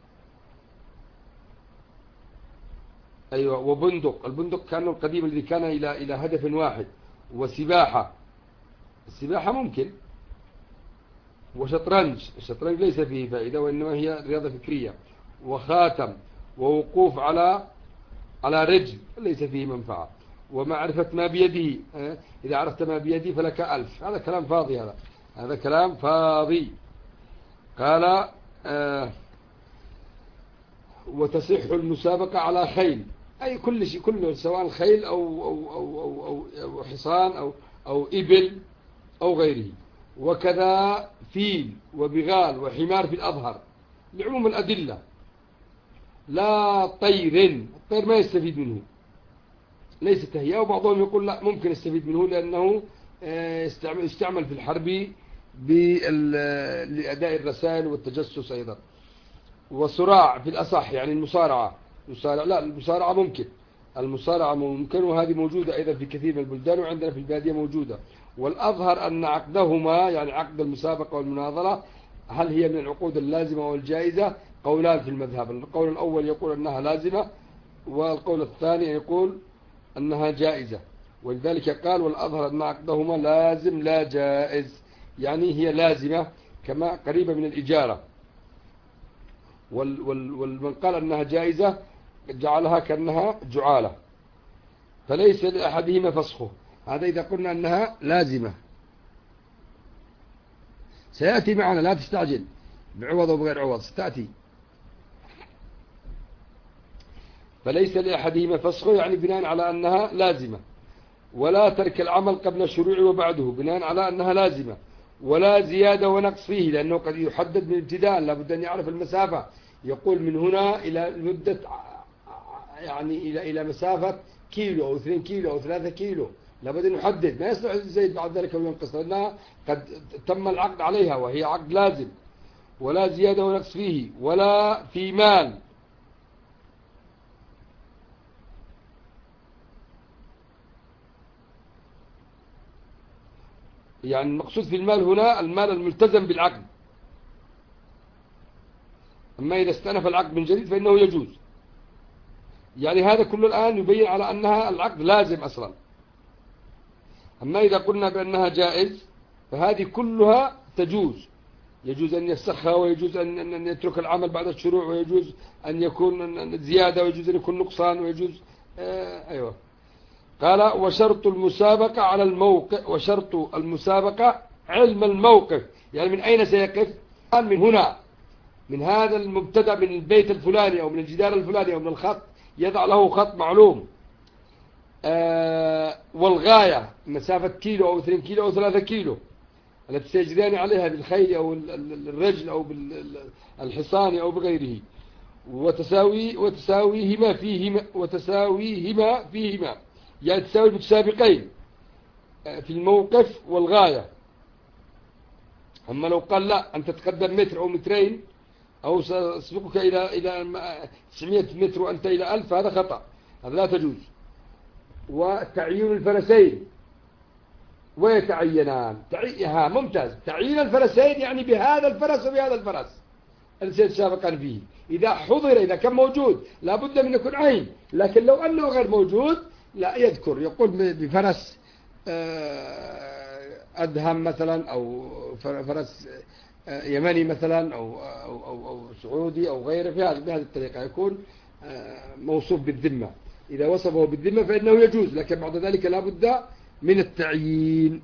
أيوة. وبندق، البندق كان القديم الذي كان إلى هدف واحد. وسباحة، السباحة ممكن، وشطرنج، الشطرنج ليس فيه فائدة وإنما هي رياضة فكرية. وخاتم، ووقوف على رجل ليس فيه منفعة. ومعرفة ما بيده، إذا عرفت ما بيدي فلك 1000. هذا كلام فاضي، هذا كلام فاضي. قال وتصح المسابقة على خيل، أي كل شيء، كله سواء خيل أو حصان أو إبل أو غيره. وكذا فيل وبغال وحمار في الأظهر لعموم الأدلة. لا طير، الطير ما يستفيد منه، ليس تهيئة. وبعضهم يقول لا، ممكن يستفيد منه لأنه يستعمل في الحرب لأداء الرسائل والتجسس أيضا. وصراع في الأصح، يعني المصارعة، لا المصارعة ممكن، المصارعة ممكن، وهذه موجودة أيضا في كثير من البلدان، وعندنا في البادية موجودة. والأظهر أن عقدهما، يعني عقد المسابقة والمناظرة، هل هي من العقود اللازمة والجائزة؟ قولان في المذهب. القول الأول يقول أنها لازمة، والقول الثاني يقول أنها جائزة. ولذلك قال والأظهر أن عقدهما لازم لا جائز، يعني هي لازمة كما قريبة من الإجارة. والمن قال أنها جائزة جعلها كأنها جعالة، فليس لأحدهما فسخه. هذا إذا قلنا أنها لازمة. سيأتي معنا، لا تستعجل، بعوض وبغير عوض ستأتي. فليس لأحدهما فسخه، يعني بناء على أنها لازمة. ولا ترك العمل قبل الشروع وبعده، بناء على أنها لازمة. ولا زيادة ونقص فيه، لأنه قد يحدد من ابتداء، لابد أن يعرف المسافة. يقول من هنا إلى مدة، يعني إلى مسافة كيلو أو 2 كيلو أو 3 كيلو، لابد أن يحدد، ما يصلح يزيد بعد ذلك وينقص، لأنها قد تم العقد عليها وهي عقد لازم. ولا زيادة ونقص فيه. ولا في مال، يعني المقصود في المال هنا المال الملتزم بالعقد. أما إذا استأنف العقد من جديد فإنه يجوز. يعني هذا كله الآن يبين على أنها العقد لازم أصلا. أما إذا قلنا بأنها جائز فهذه كلها تجوز. يجوز أن يفسخها، ويجوز أن يترك العمل بعد الشروع، ويجوز أن يكون زيادة، ويجوز أن يكون نقصان، ويجوز أيوة. قال وشرط المسابقة على الموقف، وشرط المسابقة علم الموقف، يعني من أين سيقف؟ من هنا، من هذا المبتدأ، من البيت الفلاني أو من الجدار الفلاني أو من الخط، يضع له خط معلوم. والغاية مسافة كيلو أو 2 كيلو أو 3 كيلو التي سيجريان عليها بالخيل أو الرجل أو بالحصان أو بغيره. وتساويهما فيهما، يعني تساوي المتسابقين في الموقف والغاية. أما لو قال لا، أنت تقدم متر أو مترين، أو سأسبقك إلى 900 متر وأنت إلى 1000، هذا خطأ، هذا لا تجوز. وتعيين الفرسين، ويتعينان، ممتاز، تعيين الفرسين يعني بهذا الفرس وبهذا الفرس الذي سيتسابقان فيه. إذا حضر، إذا كان موجود لابد من يكون عين، لكن لو أنه غير موجود لا يذكر، يقول بفرس أدهم مثلا، أو فرس يمني مثلا، أو سعودي أو غيره، بهذه الطريقة يكون موصوف بالذمة. إذا وصفه بالذمة فإنه يجوز، لكن بعد ذلك لا بد من التعيين.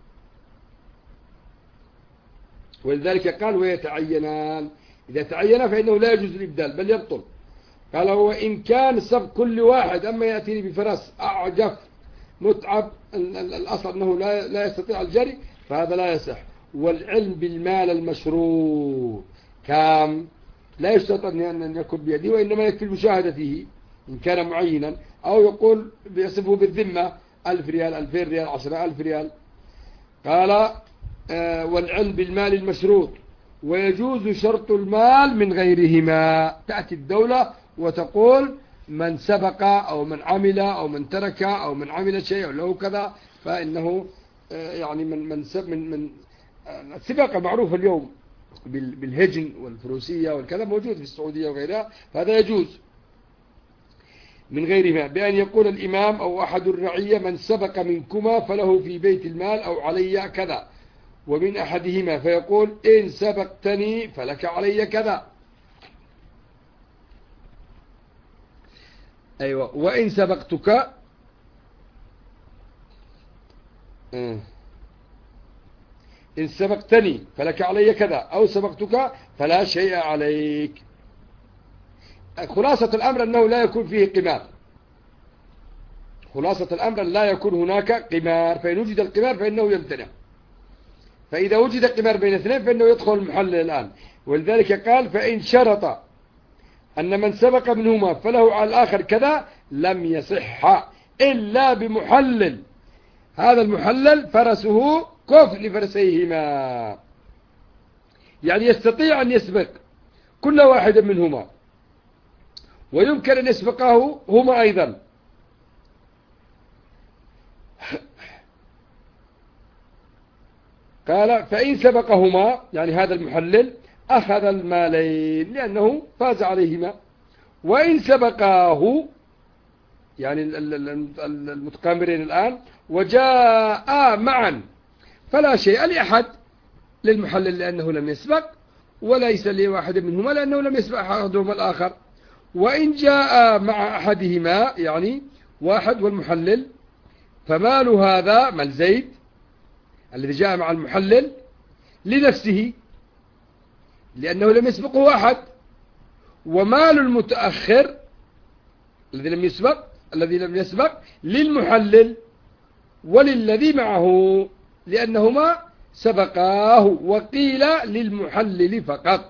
ولذلك قال ويتعينان، إذا تعين فإنه لا يجوز الإبدال بل يبطل. قال وإن كان سبق كل واحد، أما يأتيني بفرس أعجف متعب، الأصل أنه لا يستطيع الجري، فهذا لا يصح. والعلم بالمال المشروع كام، لا يشترط أن يكون بيده، وإنما يكفي مشاهدته إن كان معينا، أو يقول بيصفه بالذمة 1000 ريال 2000 ريال 10,000 ريال. قال والعلم بالمال المشروط. ويجوز شرط المال من غيرهما، تأتي الدولة وتقول من سبق أو من عمل أو من ترك أو من عمل شيء له كذا، فإنه يعني من السباق معروف اليوم بالهجن والفروسية والكذا، موجود في السعودية وغيرها، فهذا يجوز من غيرهما، بأن يقول الإمام أو أحد الرعية من سبق منكما فله في بيت المال أو علي كذا، ومن أحدهما فيقول إن سبقتني فلك علي كذا. أيوة. وإن سبقتك إن سبقتني فلك علي كذا، أو سبقتك فلا شيء عليك. خلاصة الأمر أنه لا يكون فيه قمار. خلاصة الأمر لا يكون هناك قمار، فإن وجد القمار فإنه يمتنع. فإذا وجد قمار بين اثنين فإنه يدخل المحلل الآن. ولذلك قال فإن شرط أن من سبق منهما فله على الآخر كذا لم يصح إلا بمحلل. هذا المحلل فرسه كفء لفرسيهما، يعني يستطيع أن يسبق كل واحد منهما، ويمكن أن يسبقه هما أيضا. قال فإن سبقهما يعني هذا المحلل أخذ المالين لأنه فاز عليهما. وإن سبقاه يعني المتقامرين الآن وجاء معا فلا شيء لأحد للمحلل لأنه لم يسبق، وليس لواحد منهما لأنه لم يسبق أحدهما الآخر. وإن جاء مع أحدهما يعني واحد والمحلل فمال هذا مال زيد الذي جاء مع المحلل لنفسه لأنه لم يسبقه أحد، ومال المتأخر الذي لم يسبق للمحلل وللذي معه لأنهما سبقاه. وقيل للمحلل فقط.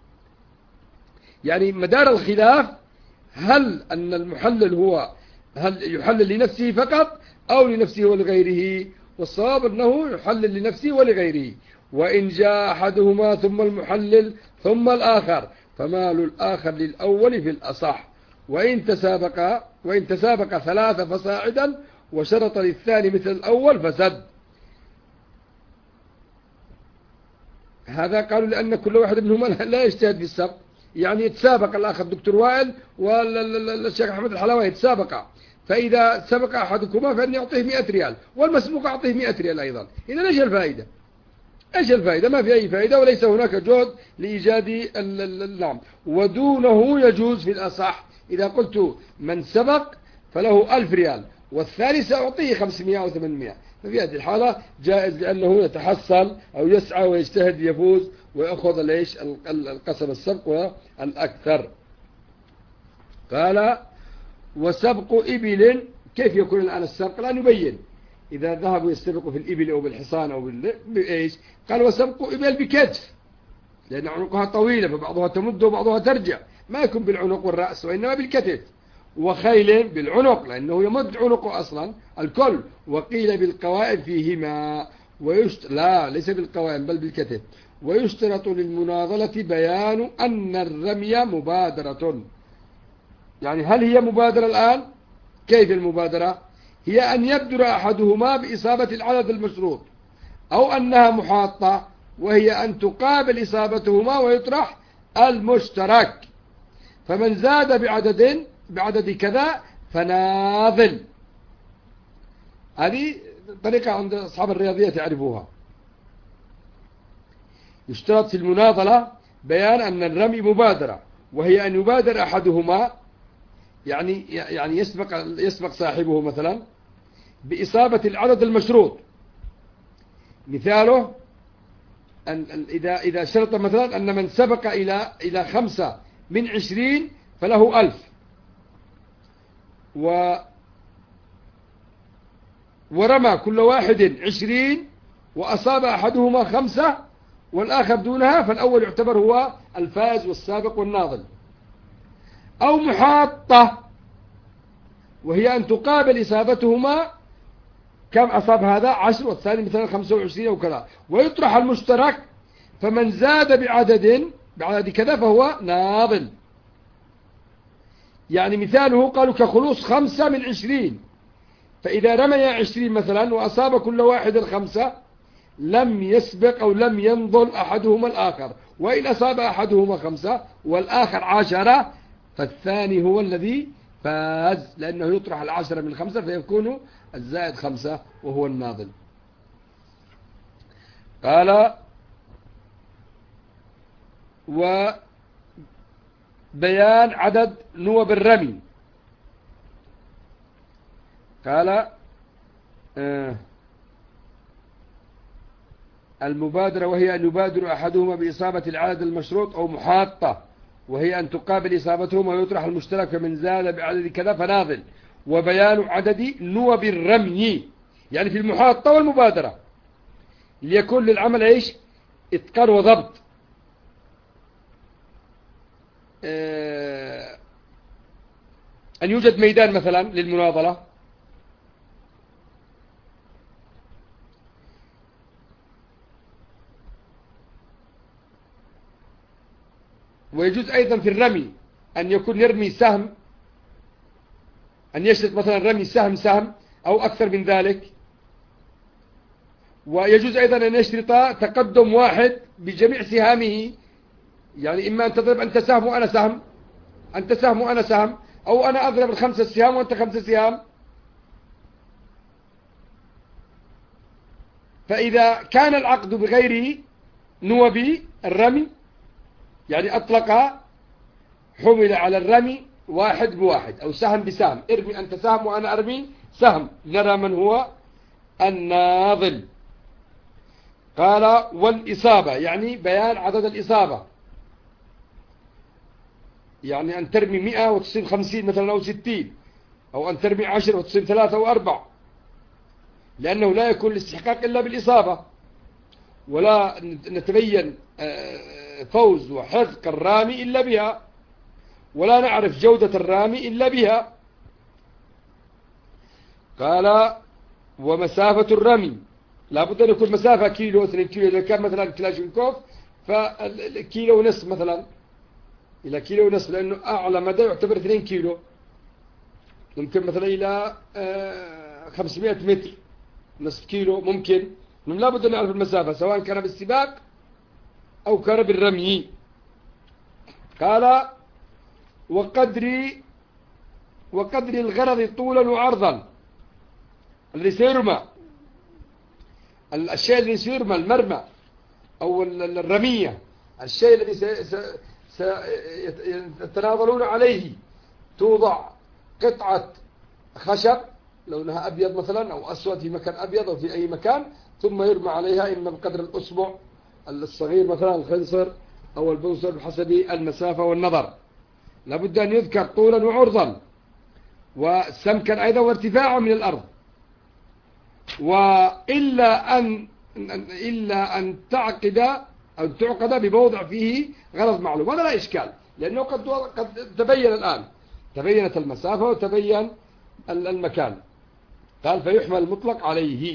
يعني مدار الخلاف هل أن المحلل هل يحلل لنفسه فقط أو لنفسه ولغيره، والصواب أنه يحلل لنفسه ولغيره. وإن جاء أحدهما ثم المحلل ثم الآخر فمال الآخر للأول في الأصح. وإن تسابق ثلاثة فصاعدا وشرط للثاني مثل الأول فسد. هذا قالوا لأن كل واحد منهما لا يجتهد في السبق، يعني يتسابق الآخر الدكتور وائل والشيخ أحمد الحلاوي يتسابقا، فإذا سبق أحدكما فإن يعطيه 100 ريال والمسبوق أعطيه 100 ريال أيضا. إذا إيش الفائدة؟ إيش الفائدة؟ ما في أي فائدة، وليس هناك جهد لإيجاد النعم. ودونه يجوز في الأصح. إذا قلت من سبق فله 1000 ريال والثاني سأعطيه 500 أو 800، ففي هذه الحالة جائز لأنه يتحصل أو يسعى ويجتهد ليفوز ويأخذ القسم السبق والأكثر. قال وسبق إبل. كيف يكون الآن السبق؟ لا نبين. إذا ذهبوا يستبقوا في الإبل أو بالحصان أو بإيش؟ قال وسبق إبل بكتف، لأن عنقها طويلة فبعضها تمد وبعضها ترجع، ما يكون بالعنق والرأس وإنما بالكتف. وخيل بالعنق لأنه يمد عنقه أصلا الكل. وقيل بالقوائم فيهما لا ليس بالقوائم بل بالكتف. ويشترط للمناضلة بيان أن الرمي مبادرة. يعني هل هي مبادرة الآن؟ كيف المبادرة؟ هي أن يبدر أحدهما بإصابة العدد المشروط، أو أنها محاطة وهي أن تقابل إصابتهما ويطرح المشترك، فمن زاد بعدد كذا فناضل. هذه طريقة عند أصحاب الرياضيات يعرفوها. يشترط في المناضلة بيان أن الرمي مبادرة، وهي أن يبادر أحدهما يعني يسبق صاحبه مثلا بإصابة العدد المشروط. مثاله أن إذا شرط مثلا أن من سبق إلى 5 من 20 فله 1000، ورمى كل واحد 20 وأصاب أحدهما 5 والآخر دونها، فالأول يعتبر هو الفائز والسابق والناضل. أو محاطة وهي أن تقابل إصابتهما، كم أصاب هذا 10 والثاني مثلا 25 أو كذا، ويطرح المشترك، فمن زاد بعدد كذا فهو ناضل. يعني مثاله قالوا كخلوص 5 من 20، فإذا رمي 20 مثلا وأصاب كل واحد 5 لم يسبق أو لم ينضل أحدهما الآخر. وإن أصاب أحدهما 5 والآخر 10 فالثاني هو الذي فاز، لأنه يطرح 10 من 5 فيكون الزائد 5 وهو الناضل. قال وبيان عدد نوب الرمي. قال المبادرة وهي أن يبادر أحدهما بإصابة العدد المشروط، أو محاطة وهي أن تقابل إصابتهما ويطرح المشترك، فمن زاد بعدد كذا فناضل. وبيان عدد نوب الرمي يعني في المحاطة والمبادرة، ليكون للعمل إيش؟ إتقان وضبط. أن يوجد ميدان مثلا للمناضلة، ويجوز أيضا في الرمي أن يكون يرمي سهم، أن يشرط مثلا رمي سهم أو أكثر من ذلك. ويجوز أيضا أن يشرط تقدم واحد بجميع سهامه، يعني إما أن تضرب أنت سهم وأنا سهم، أنت سهم وأنا سهم، أو أنا أضرب 5 سهام وأنت 5 سهام. فإذا كان العقد بغير نوب الرمي، يعني أطلق حمل على الرمي واحد بواحد أو سهم بسهم، ارمي أنت سهم وأنا أرمي سهم، نرى من هو الناضل. قال والإصابة يعني بيان عدد الإصابة، يعني أن ترمي 100 وتصيب 50 مثلا أو 60، أو أن ترمي 10 وتصيب 3 أو 4، لأنه لا يكون الاستحقاق إلا بالإصابة، ولا نتبين فوز وحذق الرامي إلا بها، ولا نعرف جودة الرامي إلا بها. قال ومسافة الرمي لا بد أن يكون مسافة كيلو 2 كيلو، إذا كان مثلا كلاشينكوف فكيلو ونصف مثلا، إلى كيلو ونصف، لأنه أعلى مدى يعتبر 2 كيلو، ممكن مثلا إلى 500 متر، نصف كيلو ممكن. لا بد أن نعرف المسافة سواء كان بالسباق أو كان بالرمي. قال وقدر الغرض طولا وعرضا الذي سيرمى، الشيء الذي سيرمى، المرمى أو الرمية، الشيء الذي سيتناظرون عليه، توضع قطعة خشب لونها أبيض مثلا أو أسود في مكان أبيض أو في أي مكان، ثم يرمى عليها إما بقدر الأصبع الصغير مثلا الخنصر أو البوصر بحسب المسافة والنظر. لابد أن يذكر طولا وعرضا وسمكا أيضا وارتفاعا من الأرض، وإلا أن تعقد أو تعقد بموضع فيه غرض معلوم. هذا لا إشكال، لأنه قد تبين الآن، تبينت المسافة وتبين المكان. قال فيحمل المطلق عليه.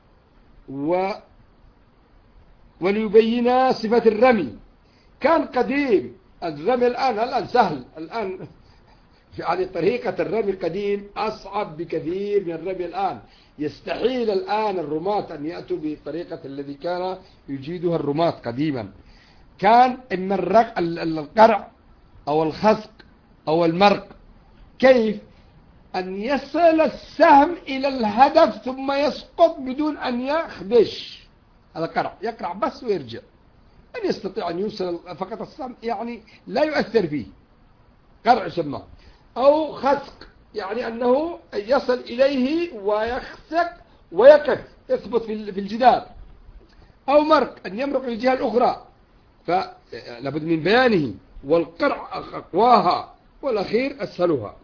وليبين صفة الرمي. كان قديم الرمي، الآن سهل، الآن يعني طريقة الرمي القديم أصعب بكثير من الرمي الآن. يستحيل الآن الرماة أن يأتوا بطريقة الذي كان يجيدها الرماة قديما. كان إما القرع أو الخسق أو المرق. كيف؟ أن يصل السهم إلى الهدف ثم يسقط بدون أن يخدش. هذا قرع، يقرع بس ويرجع. أن يستطيع أن يوصل فقط السهم، يعني لا يؤثر فيه، قرع يسمى. أو خسق، يعني أنه يصل إليه ويخسق ويقف، يثبت في الجدار. أو مرق، أن يمرق للجهة الأخرى، فلابد من بيانه. والقرع أقواها والأخير أسهلها.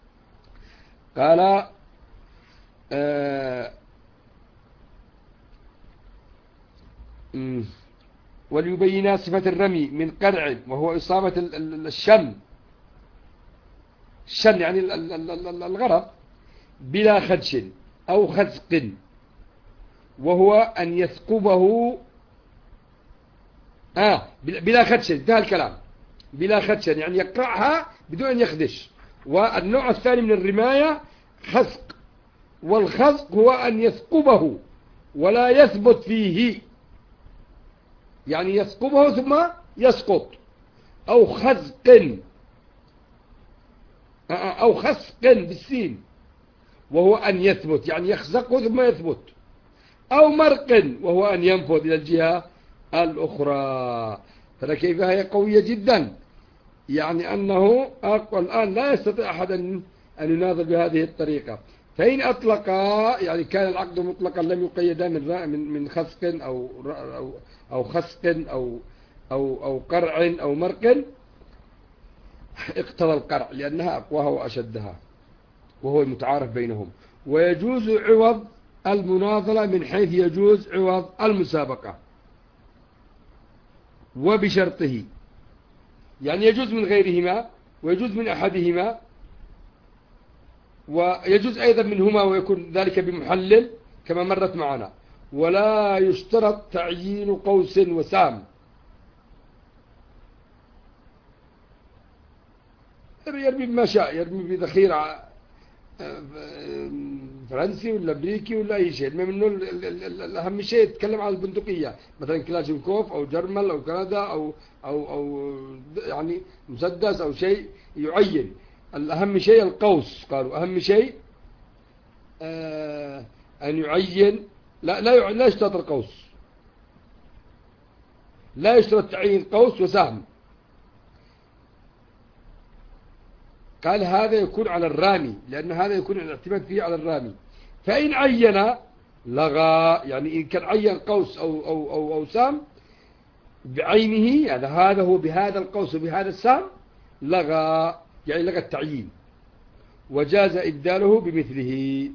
قال وليبين صفة الرمي من قرع وهو إصابة الشن يعني الغرض بلا خدش أو خزق، وهو أن يثقبه بلا خدش. انتهى الكلام. بلا خدش يعني يقرعها بدون أن يخدش. والنوع الثاني من الرماية خزق، والخزق هو أن يثقبه ولا يثبت فيه، يعني يثقبه ثم يسقط. أو خزق أو خسق بالسين، وهو أن يثبت، يعني يخزقه ثم يثبت. أو مرق وهو أن ينفذ إلى الجهة الأخرى. فكيف هي قوية جدا، يعني أنه الآن لا يستطيع أحد أن يناظر بهذه الطريقة. فإن أطلق يعني كان العقد مطلقا لم يقيدا من خسق أو خسق أو قرع أو مرق، اقتضى القرع لأنها أقواها وأشدها وهو المتعارف بينهم. ويجوز عوض المناظرة من حيث يجوز عوض المسابقة وبشرطه، يعني يجوز من غيرهما ويجوز من أحدهما ويجوز أيضا منهما ويكون ذلك بمحلل كما مرت معنا. ولا يشترط تعيين قوس وسام، يرمي بما شاء، يرمي بذخير فرنسي ولا أمريكي ولا أي شيء. المهم إنه الأهم شيء يتكلم عن البندقية، مثلا كلاشينكوف أو جرمل أو كندا أو يعني مسدس أو شيء يعين. الأهم شيء القوس، قالوا أهم شيء أن يعين. لا يشترط القوس، لا يشترط تعيين قوس وسهم. قال هذا يكون على الرامي، لأن هذا يكون الاعتماد فيه على الرامي. فإن عين لغى، يعني إن كان عين قوس أو سهم بعينه، يعني هذا هو بهذا القوس وبهذا السهم، لغى يعني لغى التعيين، وجاز إبداله بمثله.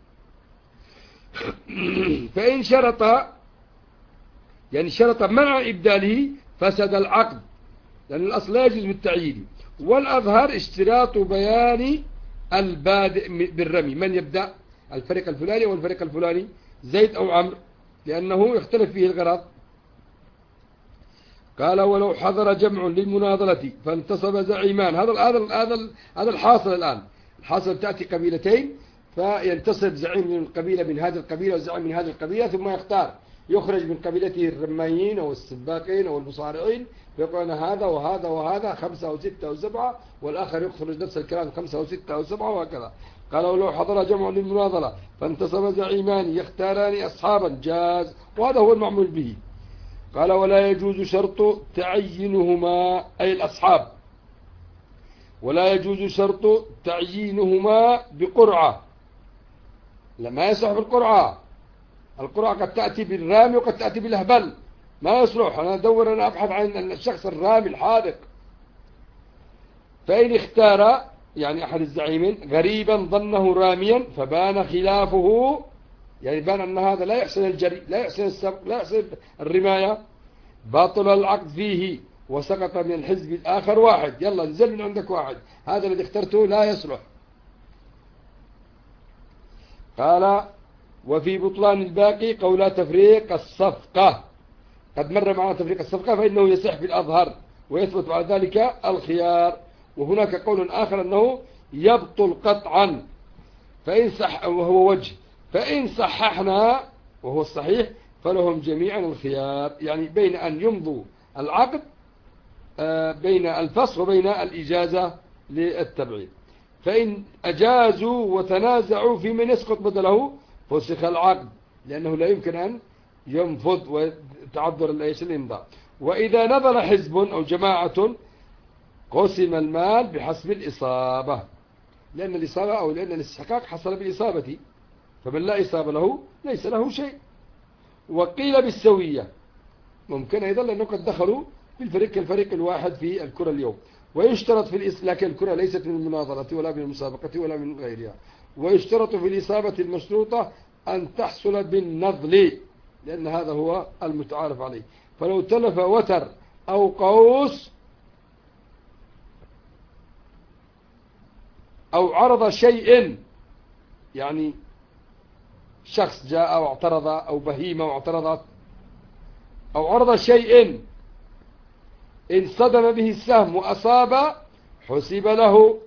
فإن شرط، يعني شرط منع إبداله، فسد العقد، لأن الأصل لا يجوز بالتعيين. والأظهر اشتراط بيان البادئ بالرمي، من يبدأ، الفريق الفلاني أو الفريق الفلاني، زيد أو عمرو، لأنه يختلف فيه الغرض. قال ولو حضر جمع للمناضلة فانتصب زعيمان، هذا الحاصل الآن. الحاصل تأتي قبيلتين فينتصب زعيم من القبيلة من هذه القبيلة وزعيم من هذه القبيلة، ثم يخرج من قبيلته الرمايين أو السباقين أو المصارعين، فيقولون هذا وهذا وهذا 5 أو 6 أو 7، والآخر يخرج نفس الكلام 5 أو 6 أو 7 وهكذا. قال ولو حضر جمع للمناضلة فانتصب زعيمان يختاران أصحابا جاز، وهذا هو المعمول به. قال ولا يجوز شرط تعيينهما، أي الأصحاب، ولا يجوز شرط تعيينهما بقرعة، لما يصلح بالقرعة. القرعة قد تأتي بالرامي وقد تأتي بالأهبل، ما يصلح. أنا أدور، أنا أبحث عن الشخص الرامي الحاذق. فإن اختار يعني أحد الزعيمين غريبا ظنه راميا فبان خلافه، يعني بان أن هذا لا يحسن الجري، لا يحسن السبق، لا يحسن الرماية، باطل العقد فيه وسقط من الحزب الآخر واحد. يلا نزل من عندك واحد، هذا الذي اخترته لا يصلح. قال وفي بطلان الباقي قولا تفريق الصفقة، قد مر معنا تفريق الصفقة، فإنه يصح في الأظهر ويثبت على ذلك الخيار. وهناك قول آخر أنه يبطل قطعا، فإن صح، وهو وجه، فإن صححنا وهو الصحيح فلهم جميعا الخيار، يعني بين أن يمضوا العقد بين الفسخ وبين الإجازة للتبعيد. فإن أجازوا وتنازعوا في من يسقط بدله فسخ العقد، لأنه لا يمكن أن ينفذ وتعذر الإمضاء. وإذا نظر حزب أو جماعة قسم المال بحسب الإصابة، لأن الإصابة أو لأن الاستحقاق حصل بالإصابة، فمن لا إصابة له ليس له شيء. وقيل بالسوية، ممكن أيضا لأنه قد دخلوا الفريق الواحد في الكرة اليوم. ويشترط في لكن الكرة ليست من المناظرة ولا من المسابقة ولا من غيرها. ويشترط في الإصابة المشروطة أن تحصل بالنضل، لأن هذا هو المتعارف عليه. فلو تلف وتر أو قوس أو عرض شيء، يعني شخص جاء واعترض أو بهيمة واعترضت، أو عرض شيء انصدم به السهم وأصاب حسب له،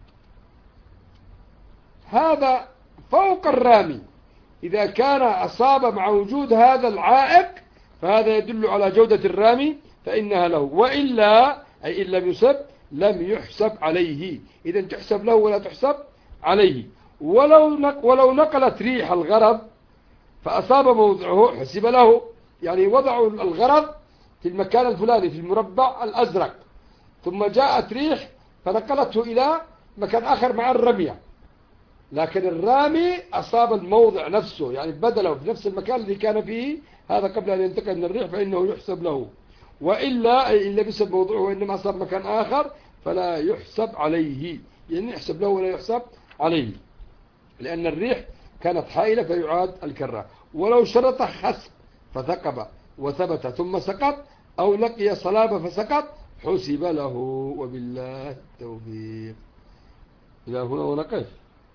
هذا فوق الرامي. إذا كان أصاب مع وجود هذا العائق فهذا يدل على جودة الرامي فإنها له، وإلا أي إن لم يصب لم يحسب عليه. إذا تحسب له ولا تحسب عليه. ولو نقلت ريح الغرض فأصاب موضعه حسب له، يعني وضعوا الغرض في المكان الفلاني في المربع الأزرق، ثم جاءت ريح فنقلته إلى مكان آخر مع الرمية، لكن الرامي أصاب الموضع نفسه، يعني بدله في نفس المكان الذي كان فيه هذا قبل أن ينتقل من الريح، فإنه يحسب له. وإلا إن لبس موضعه وإنما أصاب مكان آخر فلا يحسب عليه، يعني يحسب له ولا يحسب عليه، لأن الريح كانت حائلة فيعاد الكرة. ولو شرط خسف فثقب وثبت ثم سقط، أو لقي صلابة فسقط حسب له. وبالله التوفيق. إلى هنا ونقف.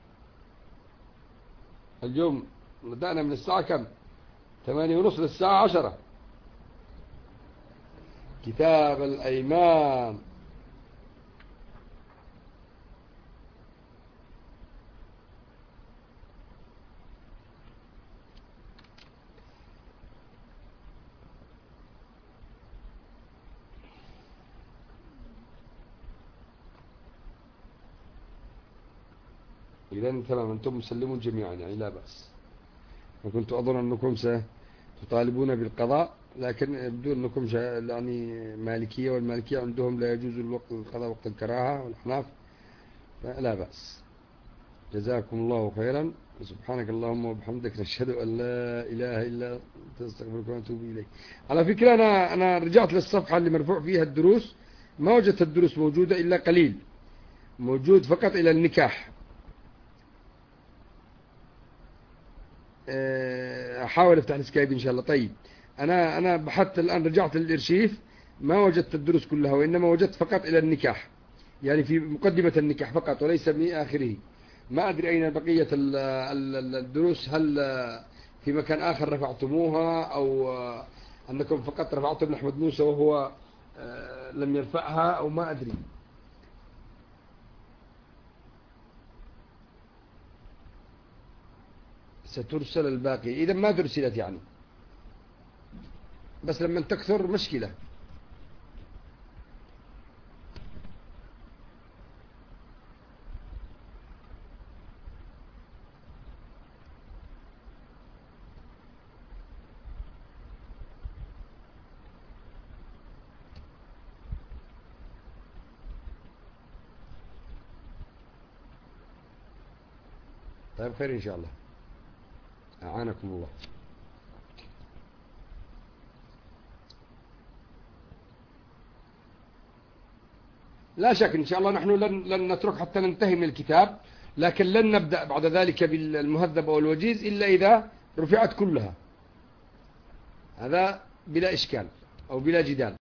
اليوم بدأنا من الساعة كم؟ 8:30 للساعة 10. كتاب الأيمان. إذن تمام، أنتم مسلمون جميعا، يعني لا بأس. وكنت أظن أنكم ستطالبون بالقضاء، لكن يبدو أنكم يعني مالكية، والمالكية عندهم لا يجوز القضاء وقت الكراهة، والأحناف لا بأس. جزاكم الله خيرا. سبحانك اللهم وبحمدك، نشهد أن لا إله إلا أنت، نستغفرك ونتوب إليك. على فكرة أنا رجعت للصفحة اللي مرفوع فيها الدروس، ما وجدت الدروس موجودة إلا قليل، موجود فقط إلى النكاح. أحاول أفتح السكايب إن شاء الله. طيب أنا بحثت الآن، رجعت للإرشيف، ما وجدت الدروس كلها، وإنما وجدت فقط إلى النكاح، يعني في مقدمة النكاح فقط وليس من آخره. ما أدري أين بقية الدروس، هل في مكان آخر رفعتموها، أو أنكم فقط رفعتم لأحمد موسى وهو لم يرفعها، أو ما أدري. سترسل الباقي، إذا ما ترسلت يعني، بس لما تكثر مشكلة. طيب خير إن شاء الله، أعانكم الله. لا شك إن شاء الله نحن لن نترك حتى ننتهي من الكتاب، لكن لن نبدأ بعد ذلك بالمهذب أو الوجيز إلا إذا رفعت كلها، هذا بلا إشكال أو بلا جدال.